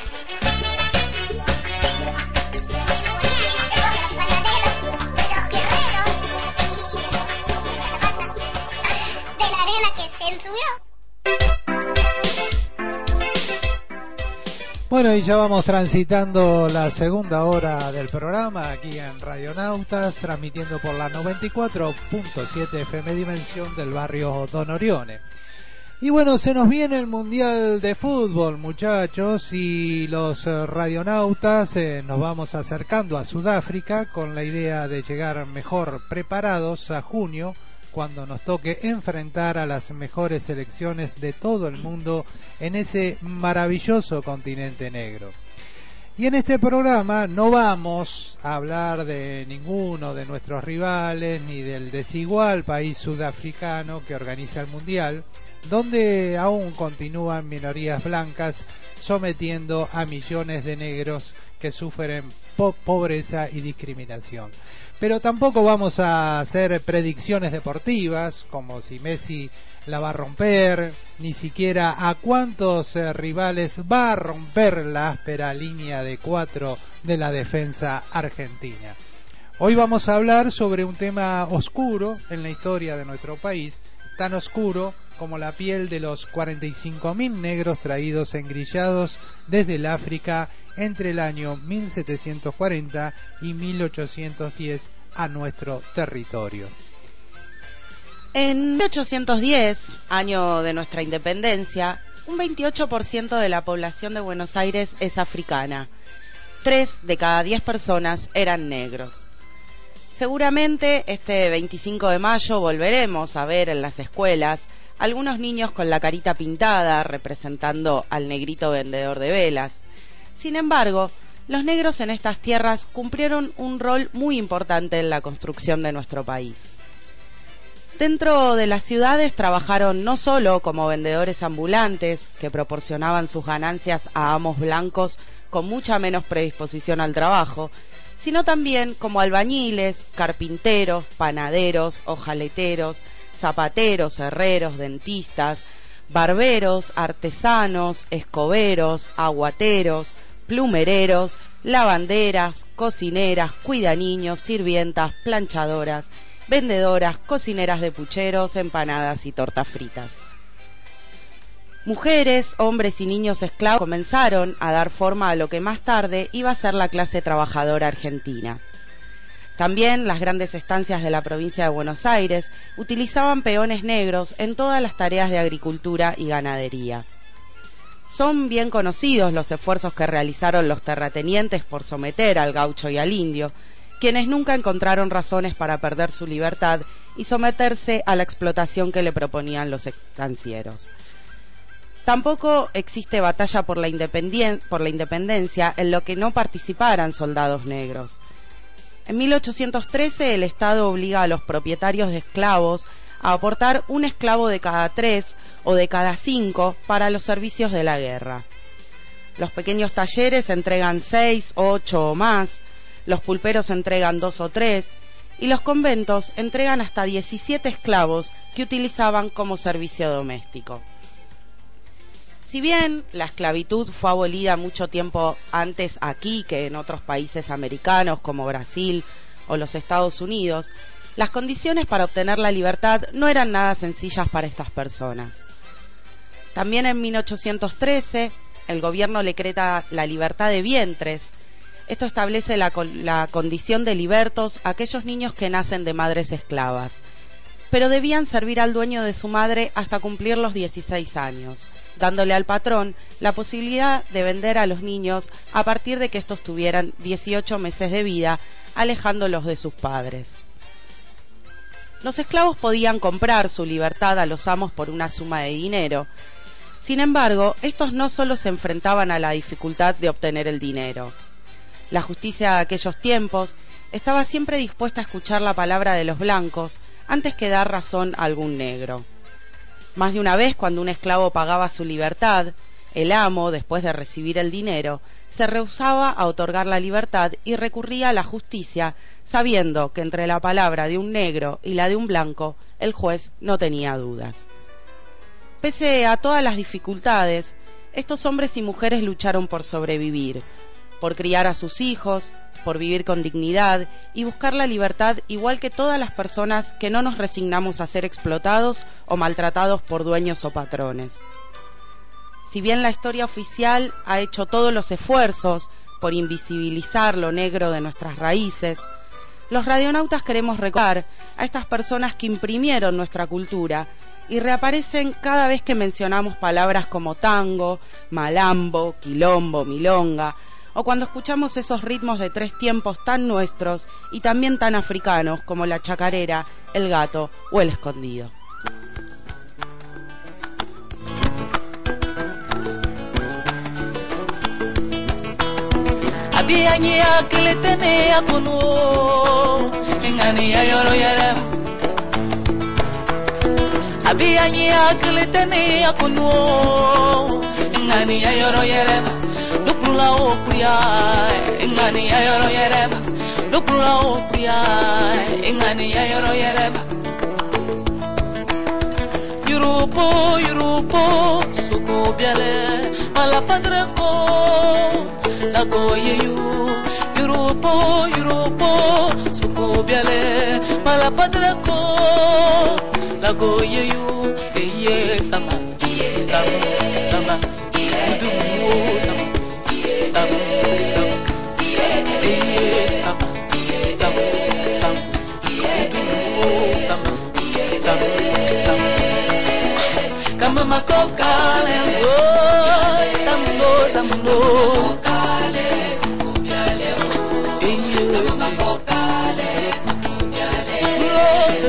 De la arena que se subió. Bueno, y ya vamos transitando la segunda hora del programa aquí en Radionautas, transmitiendo por la noventa y cuatro punto siete F M Dimensión del barrio Don Orione. Y bueno, se nos viene el Mundial de Fútbol, muchachos, y los eh, radionautas eh, nos vamos acercando a Sudáfrica con la idea de llegar mejor preparados a junio, cuando nos toque enfrentar a las mejores selecciones de todo el mundo en ese maravilloso continente negro. Y en este programa no vamos a hablar de ninguno de nuestros rivales ni del desigual país sudafricano que organiza el Mundial, donde aún continúan minorías blancas sometiendo a millones de negros que sufren po- pobreza y discriminación. Pero tampoco vamos a hacer predicciones deportivas, como si Messi la va a romper, ni siquiera a cuántos eh, rivales va a romper la áspera línea de cuatro de la defensa argentina. Hoy vamos a hablar sobre un tema oscuro en la historia de nuestro país, tan oscuro como la piel de los cuarenta y cinco mil negros traídos engrillados desde el África entre el año mil setecientos cuarenta y mil ochocientos diez a nuestro territorio. En mil ochocientos diez, año de nuestra independencia, un veintiocho por ciento de la población de Buenos Aires es africana. Tres de cada diez personas eran negros. Seguramente este veinticinco de mayo volveremos a ver en las escuelas algunos niños con la carita pintada representando al negrito vendedor de velas. Sin embargo, los negros en estas tierras cumplieron un rol muy importante en la construcción de nuestro país. Dentro de las ciudades trabajaron no solo como vendedores ambulantes que proporcionaban sus ganancias a amos blancos con mucha menos predisposición al trabajo, sino también como albañiles, carpinteros, panaderos, hojaleteros, zapateros, herreros, dentistas, barberos, artesanos, escoberos, aguateros, plumereros, lavanderas, cocineras, cuidaniños, sirvientas, planchadoras, vendedoras, cocineras de pucheros, empanadas y tortas fritas. Mujeres, hombres y niños esclavos comenzaron a dar forma a lo que más tarde iba a ser la clase trabajadora argentina. También las grandes estancias de la provincia de Buenos Aires utilizaban peones negros en todas las tareas de agricultura y ganadería. Son bien conocidos los esfuerzos que realizaron los terratenientes por someter al gaucho y al indio, quienes nunca encontraron razones para perder su libertad y someterse a la explotación que le proponían los estancieros. Tampoco existe batalla por la, independien- por la independencia en lo que no participaran soldados negros. En mil ochocientos trece el Estado obliga a los propietarios de esclavos a aportar un esclavo de cada tres o de cada cinco para los servicios de la guerra. Los pequeños talleres entregan seis, ocho o más, los pulperos entregan dos o tres, y los conventos entregan hasta diecisiete esclavos que utilizaban como servicio doméstico. Si bien la esclavitud fue abolida mucho tiempo antes aquí que en otros países americanos como Brasil o los Estados Unidos, las condiciones para obtener la libertad no eran nada sencillas para estas personas. También en mil ochocientos trece el gobierno decreta la libertad de vientres. Esto establece la, la condición de libertos a aquellos niños que nacen de madres esclavas, pero debían servir al dueño de su madre hasta cumplir los dieciséis años, dándole al patrón la posibilidad de vender a los niños a partir de que estos tuvieran dieciocho meses de vida, alejándolos de sus padres. Los esclavos podían comprar su libertad a los amos por una suma de dinero. Sin embargo, estos no solo se enfrentaban a la dificultad de obtener el dinero. La justicia de aquellos tiempos estaba siempre dispuesta a escuchar la palabra de los blancos antes que dar razón a algún negro. Más de una vez, cuando un esclavo pagaba su libertad, el amo, después de recibir el dinero, se rehusaba a otorgar la libertad y recurría a la justicia, sabiendo que entre la palabra de un negro y la de un blanco, el juez no tenía dudas. Pese a todas las dificultades, estos hombres y mujeres lucharon por sobrevivir, por criar a sus hijos, por vivir con dignidad y buscar la libertad igual que todas las personas que no nos resignamos a ser explotados o maltratados por dueños o patrones. Si bien la historia oficial ha hecho todos los esfuerzos por invisibilizar lo negro de nuestras raíces, los radionautas queremos recordar a estas personas que imprimieron nuestra cultura y reaparecen cada vez que mencionamos palabras como tango, malambo, quilombo, milonga, o cuando escuchamos esos ritmos de tres tiempos tan nuestros y también tan africanos como la chacarera, el gato o el escondido. Había ñea que le tenía con en anilla lloro yarem. Había ñea que le tenía con en anilla lloro yarem. Lupula opria en anilla lloro yarem. Lupula opria en anilla lloro yarem. Yurupo yurupo suko biale mala padre ko. La goyeyu, yurupo, yurupo, suko biale, mala padrako. La goyeyu, eye sama, sama, sama, udu sama, sama, sama, eye sama, sama, sama, udu sama, sama, sama. Kama makoka lengo, tamno, tamno.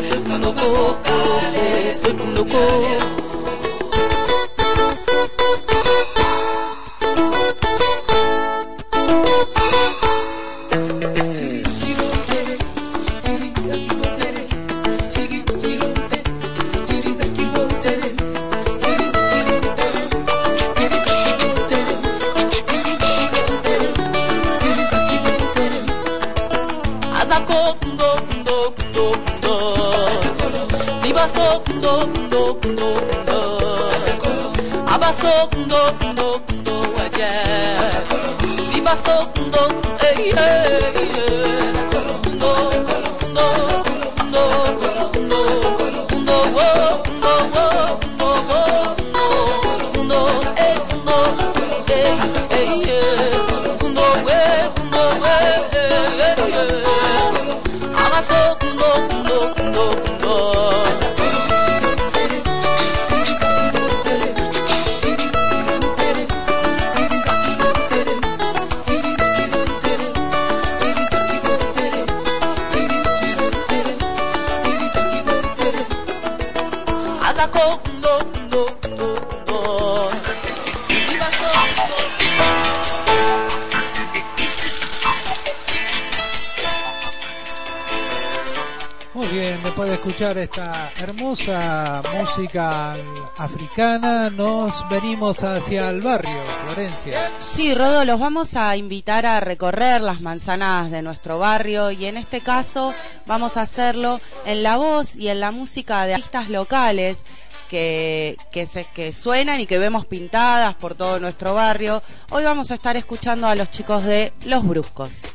Esta hermosa música africana, nos venimos hacia el barrio, Florencia. Sí, Rodo, los vamos a invitar a recorrer las manzanas de nuestro barrio y en este caso vamos a hacerlo en la voz y en la música de artistas locales que, que, se, que suenan y que vemos pintadas por todo nuestro barrio. Hoy vamos a estar escuchando a los chicos de Los Bruscos.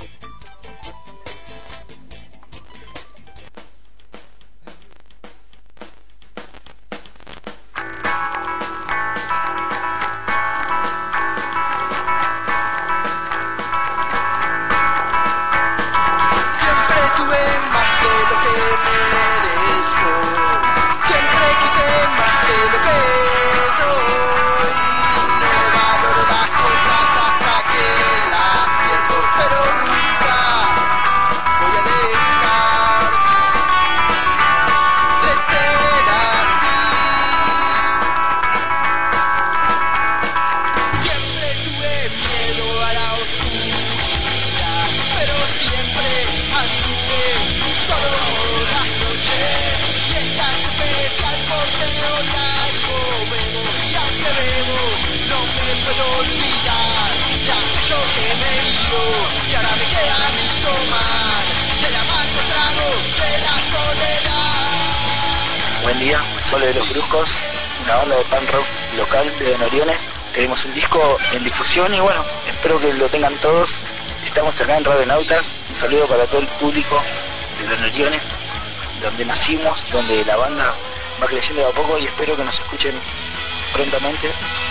Sole de los Bruscos, una banda de punk rock local de Noriones. Tenemos un disco en difusión y bueno, espero que lo tengan todos. Estamos acá en Radio Nauta. Un saludo para todo el público de los Noriones, donde nacimos, donde la banda va creciendo de a poco y espero que nos escuchen prontamente.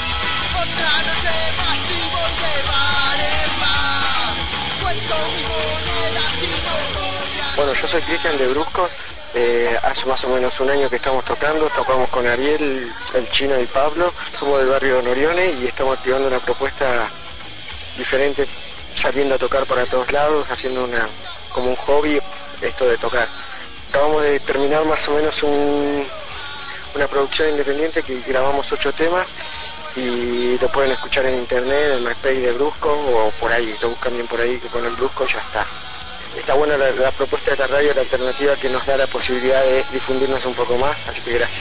Bueno, yo soy Cristian de Bruscos. Eh, hace más o menos un año que estamos tocando, tocamos con Ariel, el Chino y Pablo, somos del barrio Noriones y estamos activando una propuesta diferente, saliendo a tocar para todos lados, haciendo una como un hobby esto de tocar. Acabamos de terminar más o menos un, una producción independiente que grabamos ocho temas y lo pueden escuchar en internet, en el MySpace de Bruscos o por ahí, lo buscan bien por ahí, que ponen Bruscos y ya está. Está buena la, la propuesta de la radio, la alternativa que nos da la posibilidad de difundirnos un poco más, así que gracias.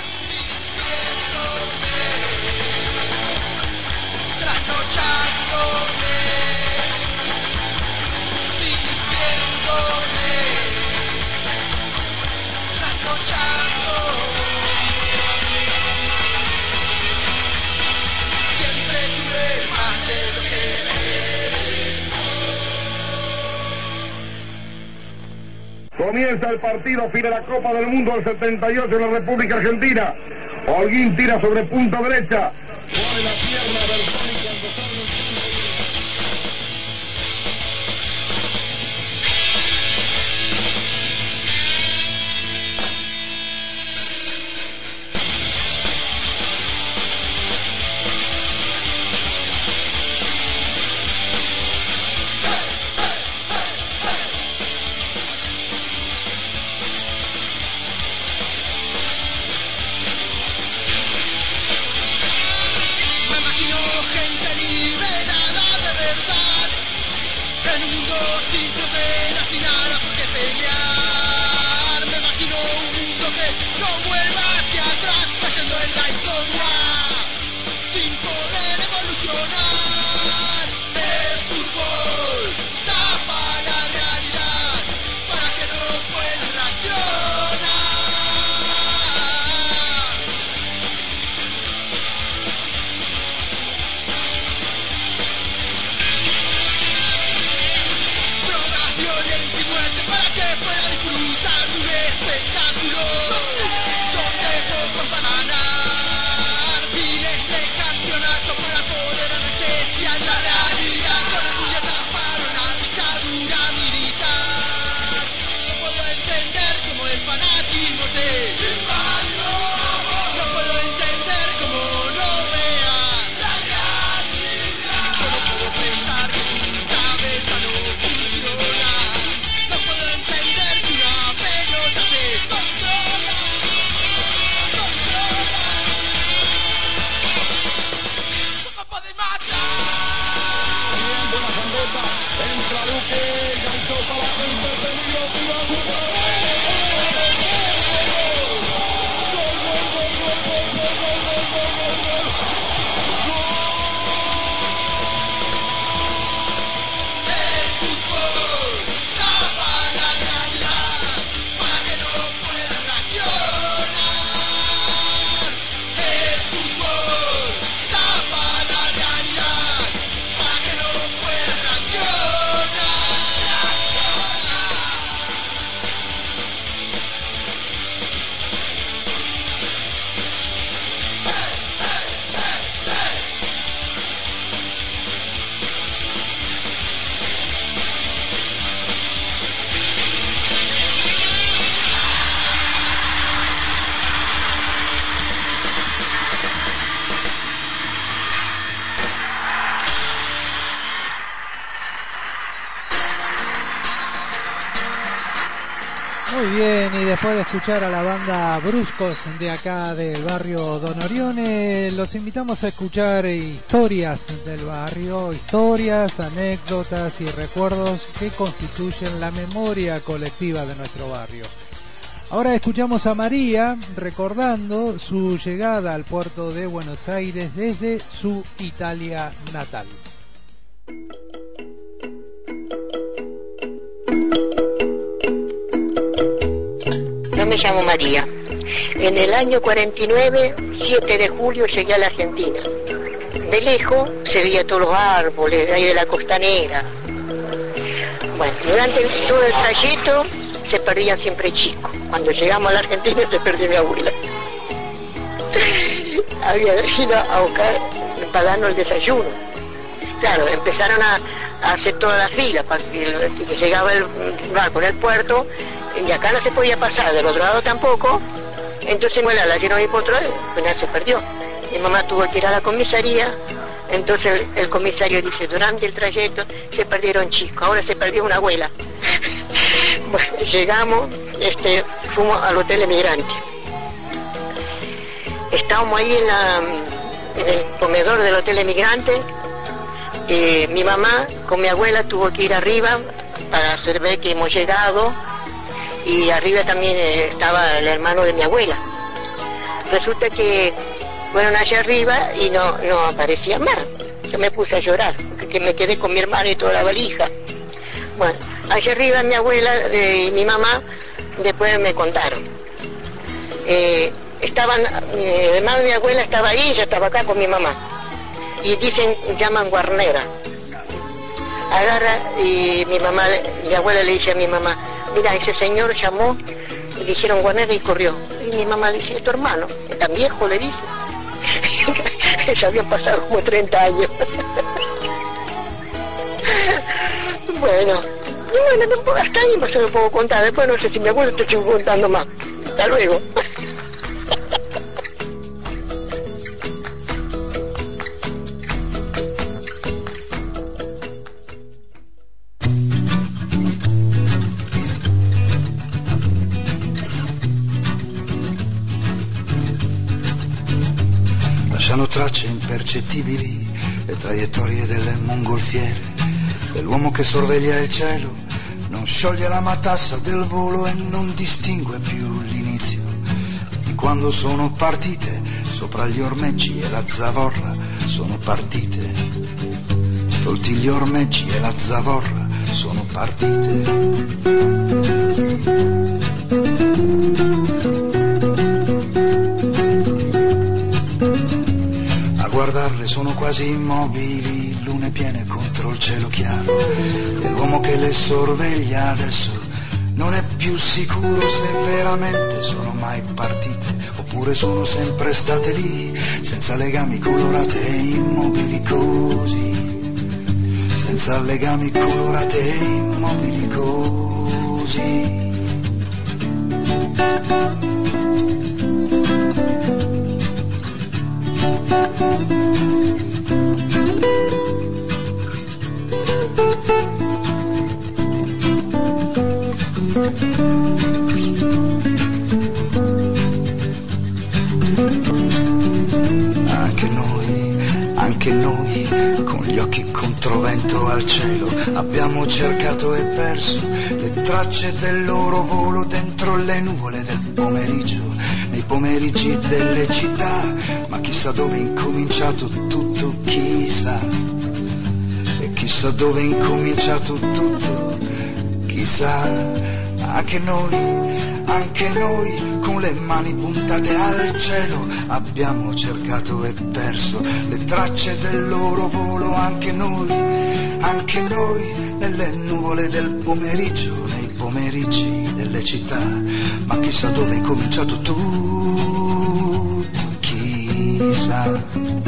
Comienza el partido, final de la Copa del Mundo del setenta y ocho en la República Argentina. Holguín tira sobre punta derecha. Mueve la pierna del Muy bien, y después de escuchar a la banda Bruscos de acá del barrio Don Orione, los invitamos a escuchar historias del barrio, historias, anécdotas y recuerdos que constituyen la memoria colectiva de nuestro barrio. Ahora escuchamos a María recordando su llegada al puerto de Buenos Aires desde su Italia natal. Yo me llamo María. En el año cuarenta y nueve, siete de julio, llegué a la Argentina. De lejos se veía todos los árboles de ahí de la costanera. Bueno, durante el, todo el trayecto se perdían siempre chicos. Cuando llegamos a la Argentina se perdió mi abuela. Había ido a buscar para darnos el desayuno. Claro, empezaron a, a hacer toda la fila para que, que llegaba el barco en el puerto. Y acá no se podía pasar, del otro lado tampoco. Entonces bueno, la dieron ahí por otro lado, pues nada, se perdió. Mi mamá tuvo que ir a la comisaría. Entonces el, el comisario dice, durante el trayecto se perdieron chicos, ahora se perdió una abuela. Bueno, llegamos, este, fuimos al Hotel Emigrante. Estábamos ahí en, la, en el comedor del Hotel Emigrante. Y mi mamá con mi abuela tuvo que ir arriba para hacer ver que hemos llegado. Y arriba también estaba el hermano de mi abuela. Resulta que fueron allá arriba y no, no aparecía más. Yo me puse a llorar, porque me quedé con mi hermano y toda la valija. Bueno, allá arriba mi abuela eh, y mi mamá después me contaron. Eh, estaban, eh, el hermano de mi abuela estaba ahí, ella estaba acá con mi mamá. Y dicen, llaman guarnera. Agarra y mi mamá, mi abuela le dice a mi mamá, mira, ese señor llamó, y dijeron guarnera y corrió. Y mi mamá le dice, ¿es tu hermano? ¿Es tan viejo? Le dice. Se habían pasado como treinta años. Bueno, y bueno, hasta ahí no se lo puedo contar. Después no sé si me acuerdo, te sigo contando más. Hasta luego. Lasciano tracce impercettibili le traiettorie delle mongolfiere, dell'uomo che sorveglia il cielo, non scioglie la matassa del volo e non distingue più l'inizio di quando sono partite sopra gli ormeggi e la zavorra sono partite, tolti gli ormeggi e la zavorra sono A guardarle sono quasi immobili, lune piene contro il cielo chiaro, e l'uomo che le sorveglia adesso non è più sicuro se veramente sono mai partite, oppure sono sempre state lì, senza legami, colorate e immobili così, senza legami, colorate e immobili così. Anche noi, anche noi, con gli occhi controvento al cielo, abbiamo cercato e perso le tracce del loro volo dentro le nuvole del pomeriggio, nei pomeriggi delle città, ma chissà dove è incominciato tutto, chissà, e chissà dove è incominciato tutto, chissà. Anche noi, anche noi, con le mani puntate al cielo, abbiamo cercato e perso le tracce del loro volo, anche noi, anche noi, nelle nuvole del pomeriggio, nei pomeriggi delle città, ma chissà dove è cominciato tutto, chissà.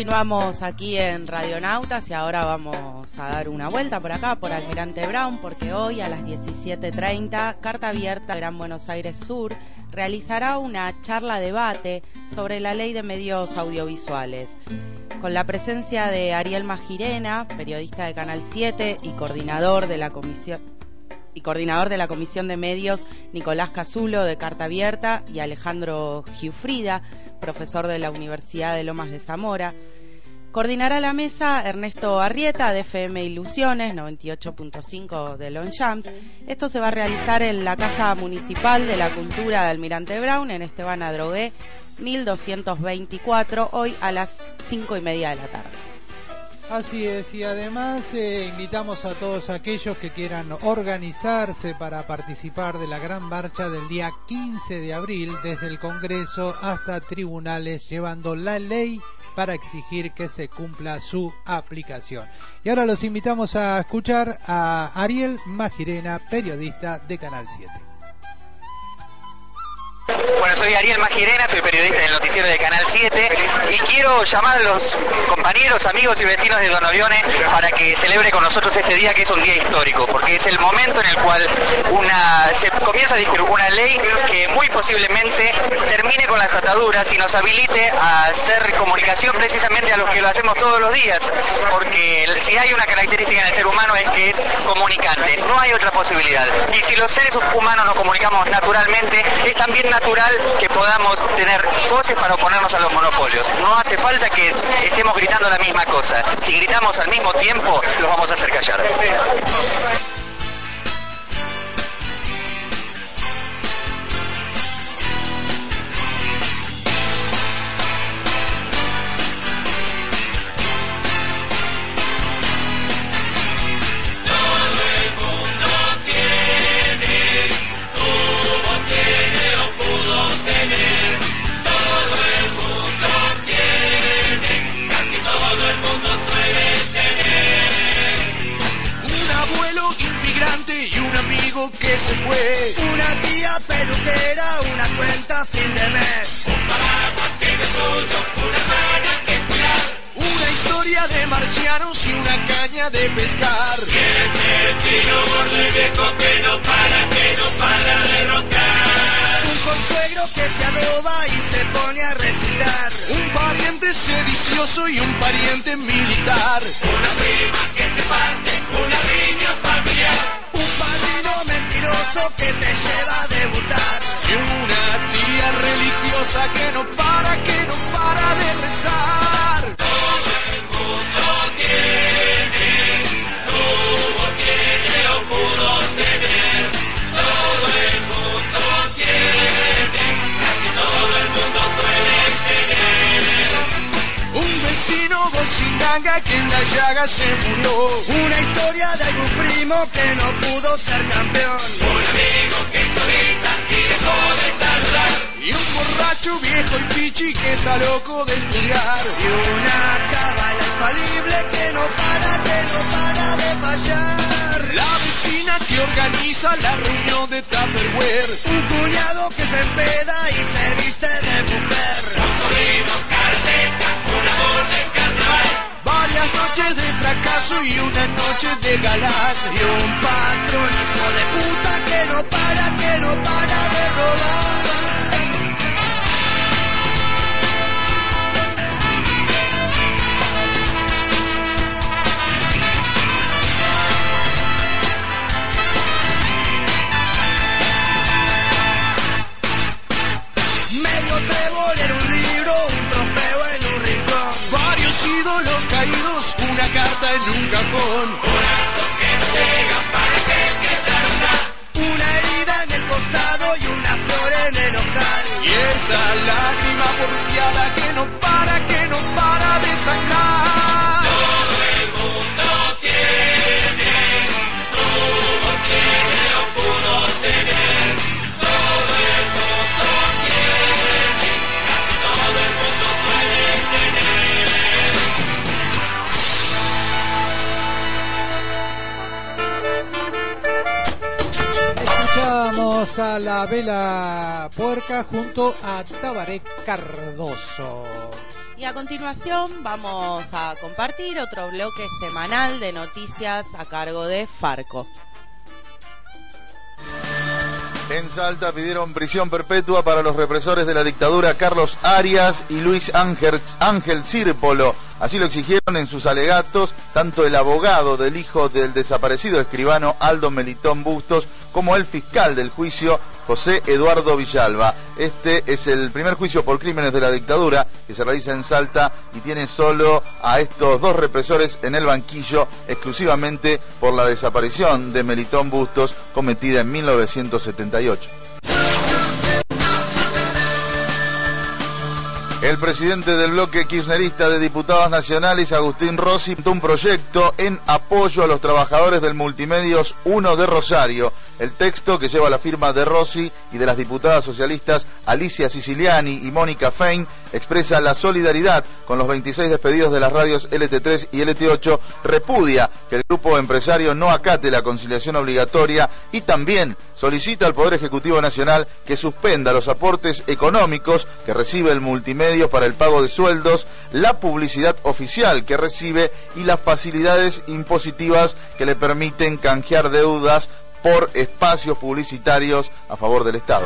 Continuamos aquí en Radionautas y ahora vamos a dar una vuelta por acá, por Almirante Brown, porque hoy a las diecisiete treinta, Carta Abierta Gran Buenos Aires Sur realizará una charla debate sobre la ley de medios audiovisuales, con la presencia de Ariel Magirena, periodista de Canal siete y coordinador de la comisión y coordinador de la Comisión de Medios, Nicolás Casulo, de Carta Abierta, y Alejandro Giuffrida, profesor de la Universidad de Lomas de Zamora. Coordinará la mesa Ernesto Arrieta, de F M Ilusiones, noventa y ocho punto cinco de Longchamp. Esto se va a realizar en la Casa Municipal de la Cultura de Almirante Brown, en Esteban Adrogué, mil doscientos veinticuatro, hoy a las cinco y media de la tarde. Así es, y además eh, invitamos a todos aquellos que quieran organizarse para participar de la gran marcha del día quince de abril, desde el Congreso hasta tribunales, llevando la ley para exigir que se cumpla su aplicación. Y ahora los invitamos a escuchar a Ariel Magirena, periodista de Canal siete. Bueno, soy Ariel Magirena, soy periodista del noticiero de Canal siete y quiero llamar a los compañeros, amigos y vecinos de Don Orione para que celebre con nosotros este día, que es un día histórico, porque es el momento en el cual una se comienza a discutir una ley que muy posiblemente termine con las ataduras y nos habilite a hacer comunicación precisamente a los que lo hacemos todos los días, porque si hay una característica en el ser humano es que es comunicante, no hay otra posibilidad. Y si los seres humanos nos comunicamos naturalmente, es también natural que podamos tener voces para oponernos a los monopolios. No hace falta que estemos gritando la misma cosa. Si gritamos al mismo tiempo, los vamos a hacer callar. Que se fue, una tía peluquera, una cuenta a fin de mes, un paraguas que no es suyo, una rana que cuidar, una historia de marcianos y una caña de pescar. Quiere ser chino gordo y viejo que no para, que no para de roncar. Un consuegro que se adoba y se pone a recitar. Un pariente sedicioso y un pariente militar. Una prima que se parte, una riña familiar. Mentiroso que te lleva a debutar. Y una tía religiosa que no para, que no para de rezar. Todo el mundo tiene, tuvo, tiene o pudo tener. Todo el mundo tiene, casi todo el mundo suele tener. Un vecino bocindanga que en la llaga se murió. Una historia de algún primo que no pudo ser campeón. Un amigo que hizo ahorita y dejó de saludar. Y un borracho viejo y pichi que está loco de estudiar. Y una cábala infalible que no para, que no para de fallar. La vecina que organiza la reunión de Tupperware. Un cuñado que se empeda y se viste de mujer. Un sobrino karateca, un amor de carnaval. Varias noches de fracaso y una noche de galán. Y un patrón hijo de puta que no para, que no para de robar. Medio trébol en un libro, un trofeo en un rincón. Varios ídolos caídos, una carta en un cajón. Corazón que no llega para aquel que ya no está. Una herida en el costado y una flor en el ojal. Y esa lágrima porfiada que no para, que no para de sangrar. Todo el mundo tiene, tuvo, tiene o pudo tener. Todo el mundo tiene, casi todo el mundo suele tener. Escuchamos a la Vela Puerca junto a Tabaré Cardoso. Y a continuación vamos a compartir otro bloque semanal de noticias a cargo de Farco. En Salta pidieron prisión perpetua para los represores de la dictadura Carlos Arias y Luis Ángel, Ángel Círpolo. Así lo exigieron en sus alegatos tanto el abogado del hijo del desaparecido escribano Aldo Melitón Bustos como el fiscal del juicio José Eduardo Villalba. Este es el primer juicio por crímenes de la dictadura que se realiza en Salta y tiene solo a estos dos represores en el banquillo exclusivamente por la desaparición de Melitón Bustos cometida en mil novecientos setenta y ocho. El presidente del bloque kirchnerista de diputados nacionales, Agustín Rossi, presentó un proyecto en apoyo a los trabajadores del Multimedios uno de Rosario. El texto, que lleva la firma de Rossi y de las diputadas socialistas Alicia Siciliani y Mónica Fein, expresa la solidaridad con los veintiséis despedidos de las radios L T tres y L T ocho, repudia que el grupo empresario no acate la conciliación obligatoria y también solicita al Poder Ejecutivo Nacional que suspenda los aportes económicos que recibe el Multimedios para el pago de sueldos, la publicidad oficial que recibe y las facilidades impositivas que le permiten canjear deudas por espacios publicitarios a favor del Estado.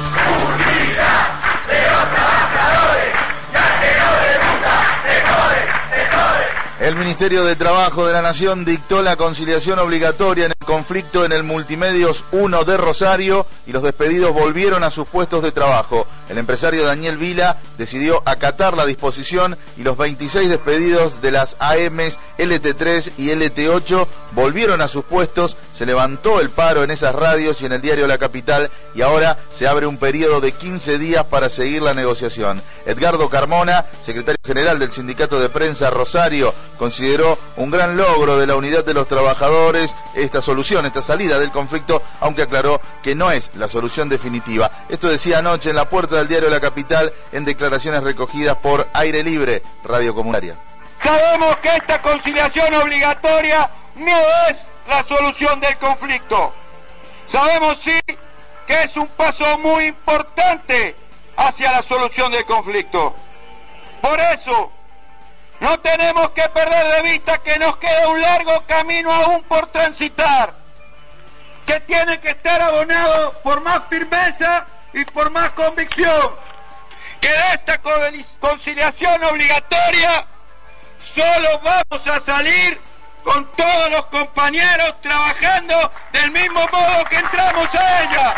El Ministerio de Trabajo de la Nación dictó la conciliación obligatoria en el conflicto en el Multimedios uno de Rosario y los despedidos volvieron a sus puestos de trabajo. El empresario Daniel Vila decidió acatar la disposición y los veintiséis despedidos de las A Ms L T tres y L T ocho volvieron a sus puestos. Se levantó el paro en esas radios y en el diario La Capital y ahora se abre un periodo de quince días para seguir la negociación. Edgardo Carmona, secretario general del Sindicato de Prensa Rosario, consideró un gran logro de la unidad de los trabajadores esta solución, esta salida del conflicto, aunque aclaró que no es la solución definitiva. Esto decía anoche en la puerta del diario La Capital en declaraciones recogidas por Aire Libre, Radio Comunitaria. Sabemos que esta conciliación obligatoria no es la solución del conflicto. Sabemos sí que es un paso muy importante hacia la solución del conflicto. Por eso, no tenemos que perder de vista que nos queda un largo camino aún por transitar, que tiene que estar abonado por más firmeza y por más convicción, que de esta conciliación obligatoria solo vamos a salir con todos los compañeros trabajando del mismo modo que entramos a ella.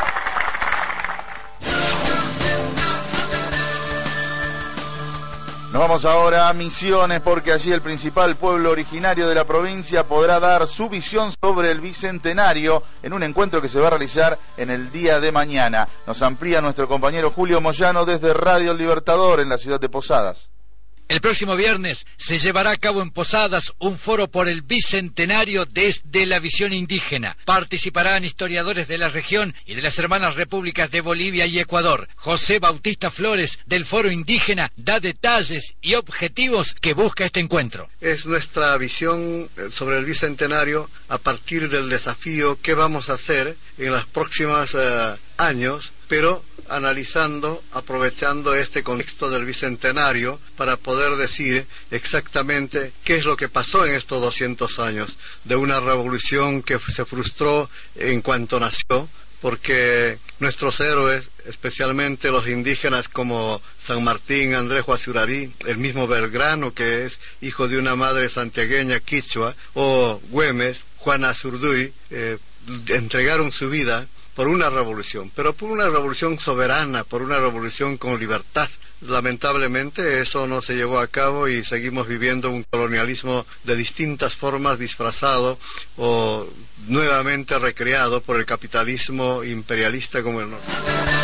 Nos vamos ahora a Misiones porque allí el principal pueblo originario de la provincia podrá dar su visión sobre el Bicentenario en un encuentro que se va a realizar en el día de mañana. Nos amplía nuestro compañero Julio Moyano desde Radio El Libertador en la ciudad de Posadas. El próximo viernes se llevará a cabo en Posadas un foro por el Bicentenario desde la visión indígena. Participarán historiadores de la región y de las hermanas repúblicas de Bolivia y Ecuador. José Bautista Flores, del Foro Indígena, da detalles y objetivos que busca este encuentro. Es nuestra visión sobre el Bicentenario a partir del desafío que vamos a hacer en los próximos uh, años, pero analizando, aprovechando este contexto del Bicentenario para poder decir exactamente qué es lo que pasó en estos doscientos años de una revolución que se frustró en cuanto nació, porque nuestros héroes, especialmente los indígenas como San Martín, Andrés Guasurarí, el mismo Belgrano, que es hijo de una madre santiagueña quichua, o Güemes, Juana Azurduy, eh, entregaron su vida por una revolución, pero por una revolución soberana, por una revolución con libertad. Lamentablemente eso no se llevó a cabo y seguimos viviendo un colonialismo de distintas formas disfrazado o nuevamente recreado por el capitalismo imperialista como el norte.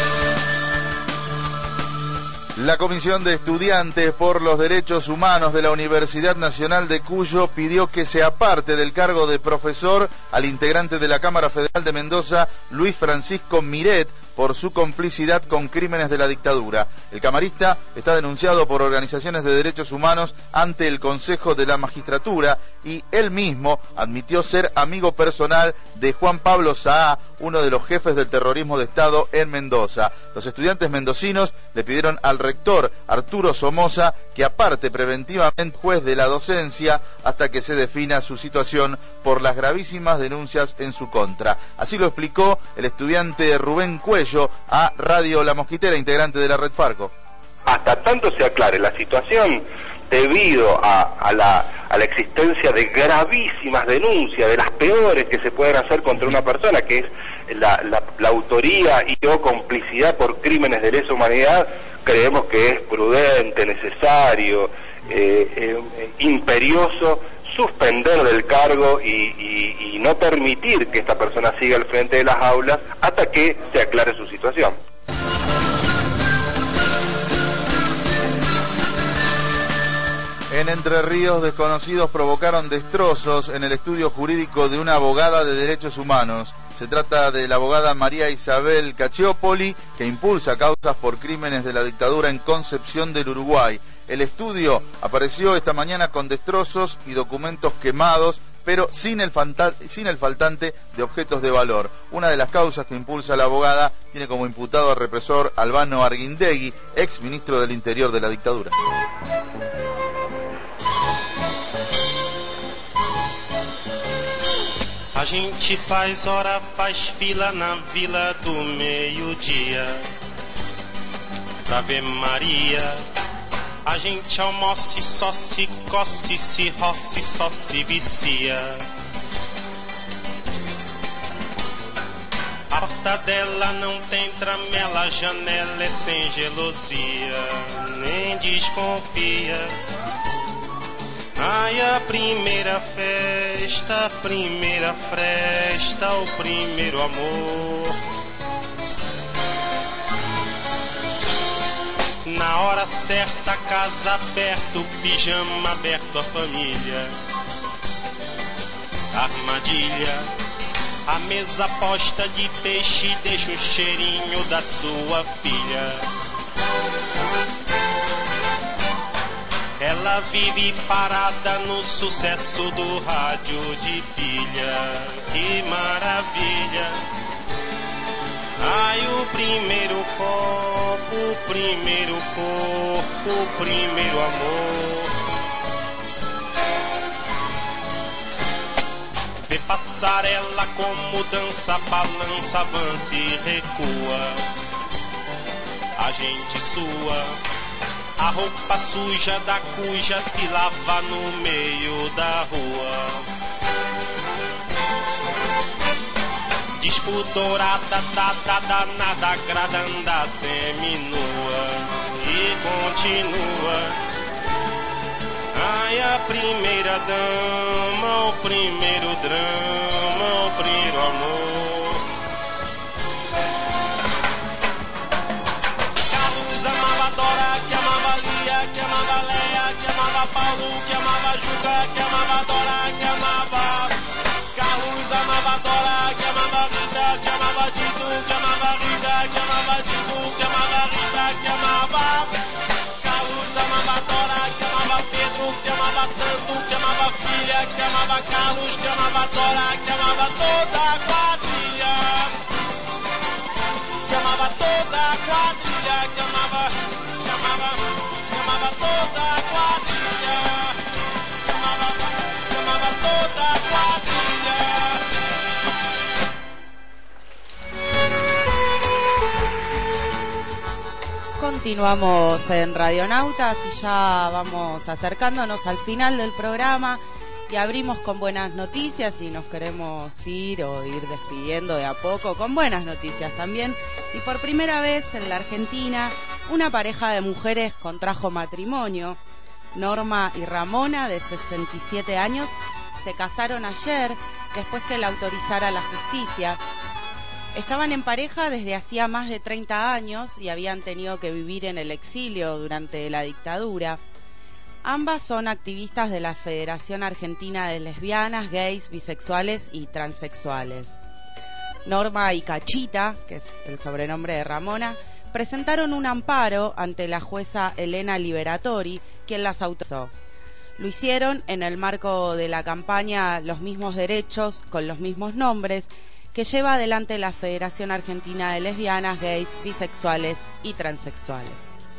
La Comisión de Estudiantes por los Derechos Humanos de la Universidad Nacional de Cuyo pidió que se aparte del cargo de profesor al integrante de la Cámara Federal de Mendoza, Luis Francisco Miret, por su complicidad con crímenes de la dictadura. El camarista está denunciado por organizaciones de derechos humanos ante el Consejo de la Magistratura y él mismo admitió ser amigo personal de Juan Pablo Saá, uno de los jefes del terrorismo de Estado en Mendoza. Los estudiantes mendocinos le pidieron al rector Arturo Somoza que aparte preventivamente juez de la docencia hasta que se defina su situación por las gravísimas denuncias en su contra. Así lo explicó el estudiante Rubén Cuello a Radio La Mosquitera, integrante de la Red Farco. Hasta tanto se aclare la situación, debido a, a, la, a la existencia de gravísimas denuncias, de las peores que se pueden hacer contra una persona, que es la, la, la autoría y o complicidad por crímenes de lesa humanidad, creemos que es prudente, necesario, eh, eh, imperioso suspender del cargo y, y, y no permitir que esta persona siga al frente de las aulas hasta que se aclare su situación. En Entre Ríos, desconocidos provocaron destrozos en el estudio jurídico de una abogada de derechos humanos. Se trata de la abogada María Isabel Cacciopoli, que impulsa causas por crímenes de la dictadura en Concepción del Uruguay. El estudio apareció esta mañana con destrozos y documentos quemados, pero sin el, sin el faltante de objetos de valor. Una de las causas que impulsa la abogada tiene como imputado al represor Albano Arguindegui, ex ministro del Interior de la dictadura. A gente faz hora, faz fila na vila do meio-dia pra ver Maria. A gente almoça e só se coce, se roça e só se vicia. A porta dela não tem tramela, a janela é sem gelosia, nem desconfia. Ai, a primeira festa, a primeira fresta, o primeiro amor. Na hora certa, casa aberta, o pijama aberto, a família. Armadilha, a mesa posta de peixe deixa o cheirinho da sua filha. Ela vive parada no sucesso do rádio de pilha. Que maravilha! Ai, o primeiro copo, o primeiro corpo, o primeiro amor. Vê passarela como dança, balança, avança e recua. A gente sua. A roupa suja da cuja se lava no meio da rua. Despudorada, dada, danada, gradanda, seminua e continua. Ai, a primeira dama, o primeiro drama, o primeiro amor. Carlos amava Dora, que amava Lia, que amava Leia, que amava Paulo, que amava Juca, que amava Dora, que amava Carlos amava Dora, que amava Rita, que amava Dito, que amava Rita, que amava Dito, que amava Rita, que amava Carlos amava Dora, que amava Pedro, que amava tanto, que amava filha, que amava Carlos, que amava Dora, que amava toda a quadrilha, que amava toda a quadrilha, que amava, que amava, que amava toda a quadrilha, que amava, que amava toda a quadrilha. Continuamos en Radionautas y ya vamos acercándonos al final del programa y abrimos con buenas noticias y nos queremos ir o ir despidiendo de a poco con buenas noticias también. Y por primera vez en la Argentina una pareja de mujeres contrajo matrimonio. Norma y Ramona, de sesenta y siete años, se casaron ayer después que la autorizara la justicia. Estaban en pareja desde hacía más de treinta años y habían tenido que vivir en el exilio durante la dictadura. Ambas son activistas de la Federación Argentina de Lesbianas, Gays, Bisexuales y Transexuales. Norma y Cachita, que es el sobrenombre de Ramona, presentaron un amparo ante la jueza Elena Liberatori, quien las autorizó. Lo hicieron en el marco de la campaña Los mismos derechos con los mismos nombres, que lleva adelante la Federación Argentina de Lesbianas, Gays, Bisexuales y Transexuales.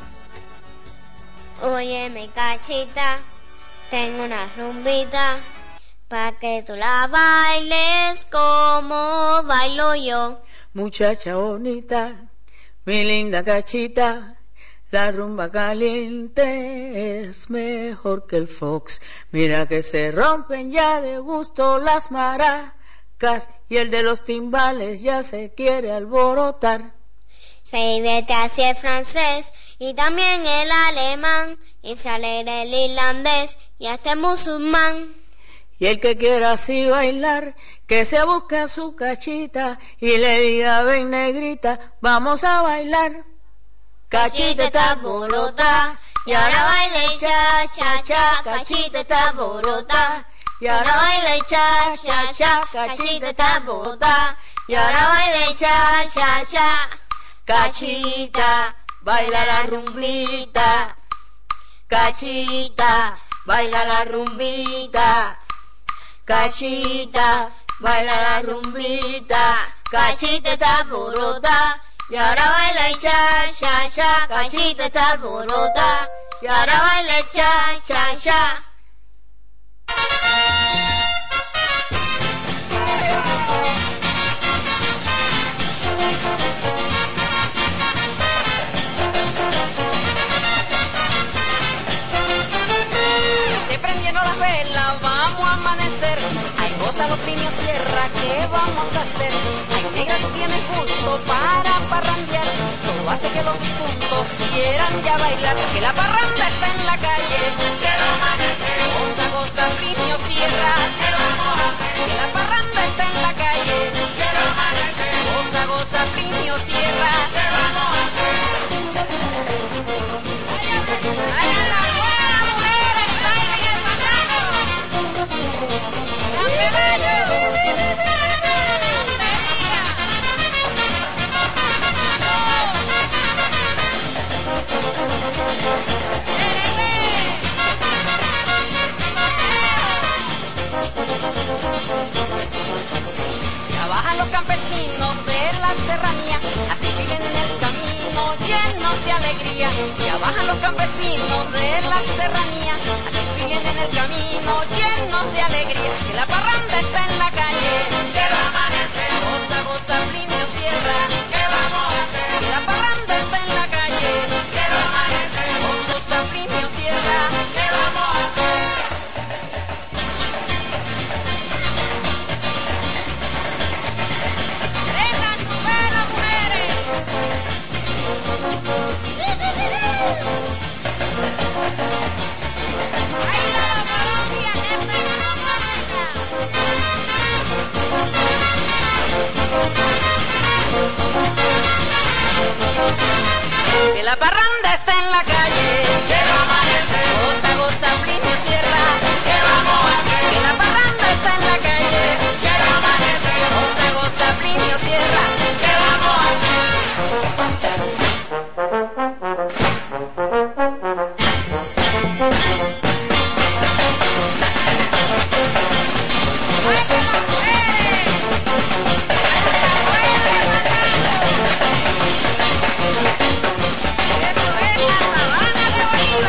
Óyeme, Cachita, tengo una rumbita para que tú la bailes como bailo yo. Muchacha bonita, mi linda Cachita, la rumba caliente es mejor que el fox. Mira que se rompen ya de gusto las maracas y el de los timbales ya se quiere alborotar. Se divierte así el francés y también el alemán, y se alegra el irlandés y hasta el musulmán. Y el que quiera así bailar, que se busque a su Cachita y le diga: ven negrita, vamos a bailar. Cachita está borota y ahora baila cha cha cha. Cachita está borota y ahora baila cha cha cha. Cachita está borota y ahora baila cha cha cha. Cachita, baila la rumbita. Cachita, baila la rumbita. Cachita, baila la rumbita. Cachita está borota y ahora baila cha cha cha. Cachita está borota y ahora baila cha cha cha. Se prendieron las velas, vamos a amanecer. Hay cosas los piños sierra, ¿qué vamos a hacer? Ay, negra, tú tienes gusto para parrandear. Todo hace que los difuntos quieran ya bailar. Que la parranda está en la calle, quiero amanecer. Goza, goza, piño sierra, ¿qué vamos a hacer? Que la parranda está en la calle, quiero amanecer. Goza, goza, piño sierra, ¿qué vamos a hacer? Hagan la buena, mujeres, bailen el pantano. Trabajan los campesinos de la serranía, así viven en el camino llenos de alegría. Ya bajan los campesinos de la serranía, así viven en el camino llenos de alegría. Que la parranda está en la calle, quiero amanecer. Goza, goza, Plinio Sierra, ¿qué vamos a hacer? Que la parranda está en la calle, quiero amanecer. Goza, goza, Plinio Sierra, ¿qué vamos a hacer? ¡Vengan sus velas, mujeres! Que la parranda está en la calle, quiero amanecer. Goza, goza, Plinio Sierra, ¿qué vamos a hacer? Que la parranda está en la calle, quiero amanecer. Goza, goza, Plinio Sierra, ¿qué vamos a hacer? ¡Esto es la sabana de Bolívar!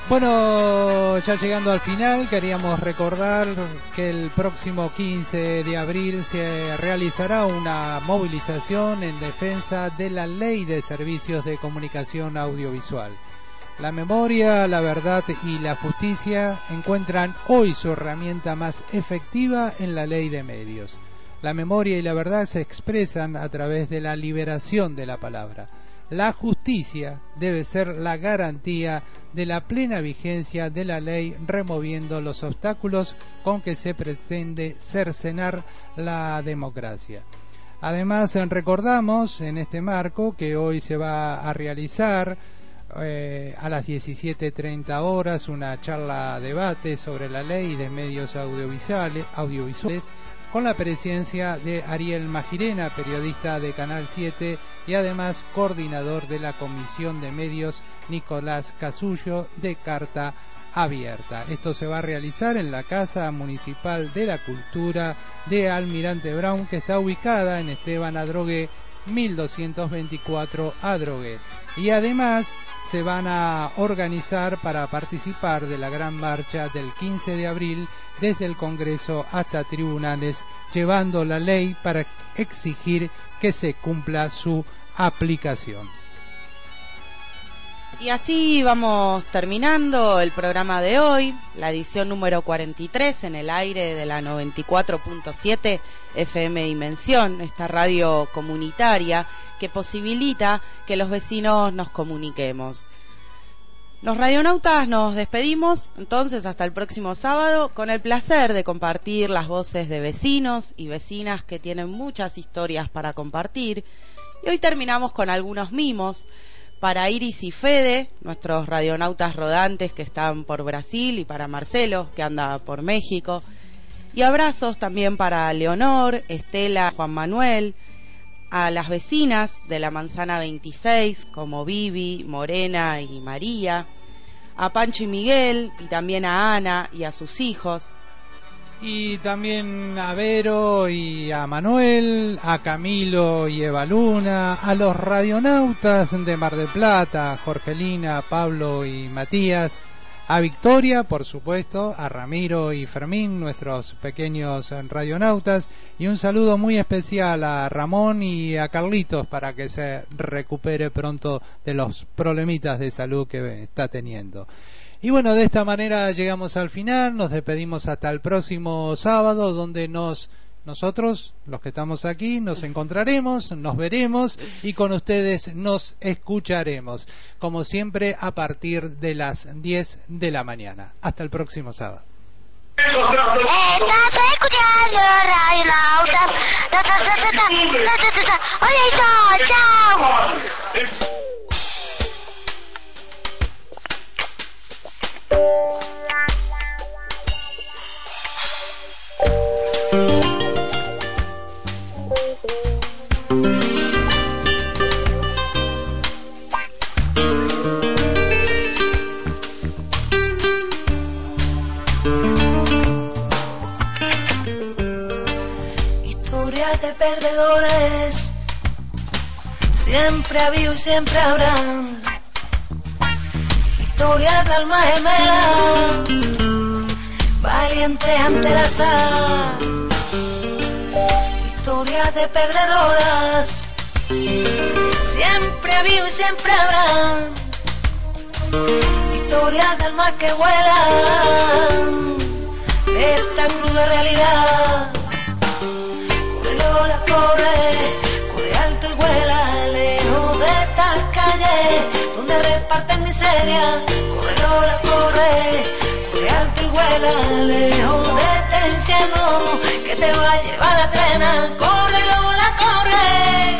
Bueno, ya llegando al final, queríamos recordar que el próximo quince de abril se realizará una movilización en defensa de la Ley de Servicios de Comunicación Audiovisual. La memoria, la verdad y la justicia encuentran hoy su herramienta más efectiva en la ley de medios. La memoria y la verdad se expresan a través de la liberación de la palabra. La justicia debe ser la garantía de la plena vigencia de la ley, removiendo los obstáculos con que se pretende cercenar la democracia. Además, recordamos en este marco que hoy se va a realizar eh, a las diecisiete treinta horas una charla debate sobre la ley de medios audiovisuales, audiovisuales con la presencia de Ariel Majirena, periodista de Canal siete, y además coordinador de la Comisión de Medios, Nicolás Casullo, de Carta Abierta. Esto se va a realizar en la Casa Municipal de la Cultura de Almirante Brown, que está ubicada en Esteban Adrogué, mil doscientos veinticuatro Adrogué. Y además se van a organizar para participar de la gran marcha del quince de abril desde el Congreso hasta tribunales, llevando la ley para exigir que se cumpla su aplicación. Y así vamos terminando el programa de hoy, la edición número cuarenta y tres en el aire de la noventa y cuatro punto siete F M Dimensión, esta radio comunitaria que posibilita que los vecinos nos comuniquemos. Los radionautas nos despedimos entonces hasta el próximo sábado, con el placer de compartir las voces de vecinos y vecinas que tienen muchas historias para compartir. Y hoy terminamos con algunos mimos para Iris y Fede, nuestros radionautas rodantes que están por Brasil, y para Marcelo, que anda por México. Y abrazos también para Leonor, Estela, Juan Manuel, a las vecinas de la Manzana veintiséis, como Vivi, Morena y María, a Pancho y Miguel, y también a Ana y a sus hijos. Y también a Vero y a Manuel, a Camilo y Eva Luna, a los radionautas de Mar del Plata, Jorgelina, Pablo y Matías, a Victoria, por supuesto, a Ramiro y Fermín, nuestros pequeños radionautas, y un saludo muy especial a Ramón y a Carlitos para que se recupere pronto de los problemitas de salud que está teniendo. Y bueno, de esta manera llegamos al final, nos despedimos hasta el próximo sábado, donde nos nosotros, los que estamos aquí, nos encontraremos, nos veremos y con ustedes nos escucharemos, como siempre a partir de las diez de la mañana. Hasta el próximo sábado. Estás escuchando Radio Nauta. Hola, chao. Historias de perdedores siempre ha habido y siempre habrán. Historias de alma gemela, valiente ante el azar. Historias de perdedoras siempre ha habido y siempre habrán. Historias de almas que vuelan de esta cruda realidad. Corre Lola, corre, corre alto y vuela, lejos de estas calles donde reparten miseria. Corre Lola, corre, corre alto y vuela, lejos de este infierno que te va a llevar la trena. Corre Lola, corre,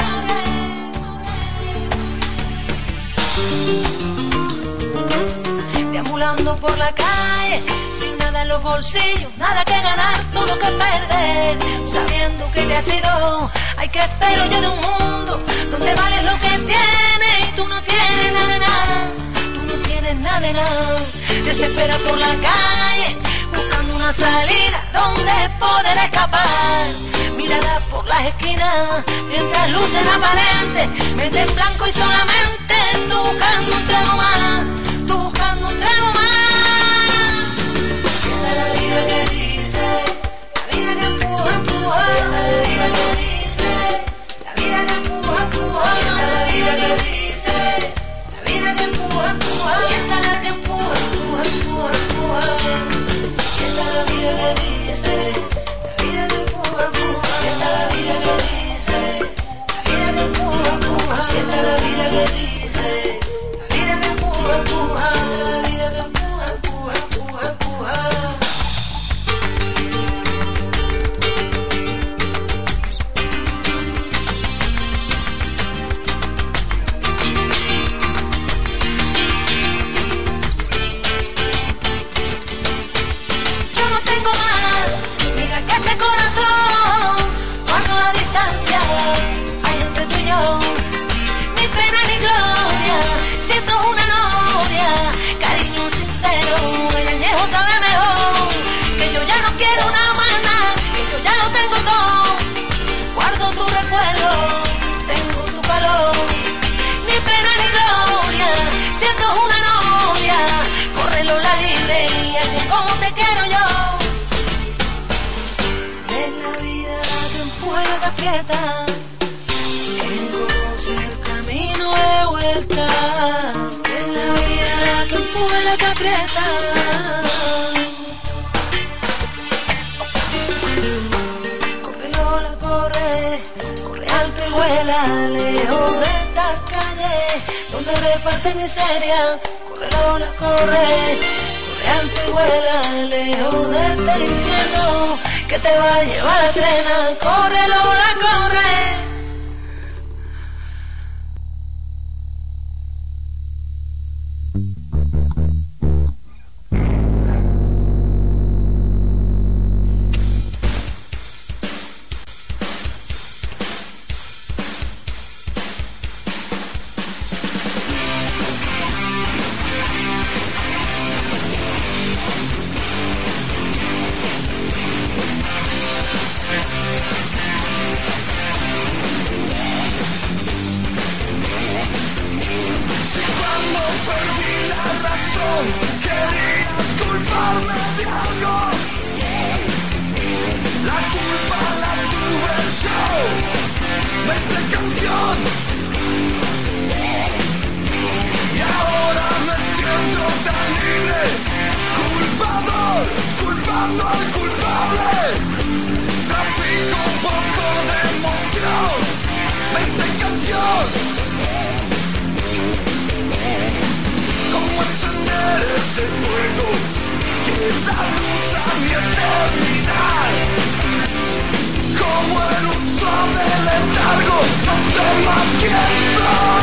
deambulando por la calle, sin nada en los bolsillos, nada que ganar, todo que perder, sabiendo que te has ido. Ay, que espero yo de un mundo donde vales lo que tienes y tú no tienes nada de nada, tú no tienes nada de nada. Desespera por la calle, buscando una salida donde poder escapar. Mirada por las esquinas, mientras lucen aparentes, mente en blanco y solamente tú buscando un trago más, tú buscando un trago más. Lola que empuje la que aprieta. Corre Lola, corre, corre alto y vuela, lejos de esta calle donde reparte miseria. Corre Lola, corre, corre alto y vuela, lejos de este infierno que te va a llevar a trena. Corre Lola, corre. Como en un suave letargo, no sé más quién soy.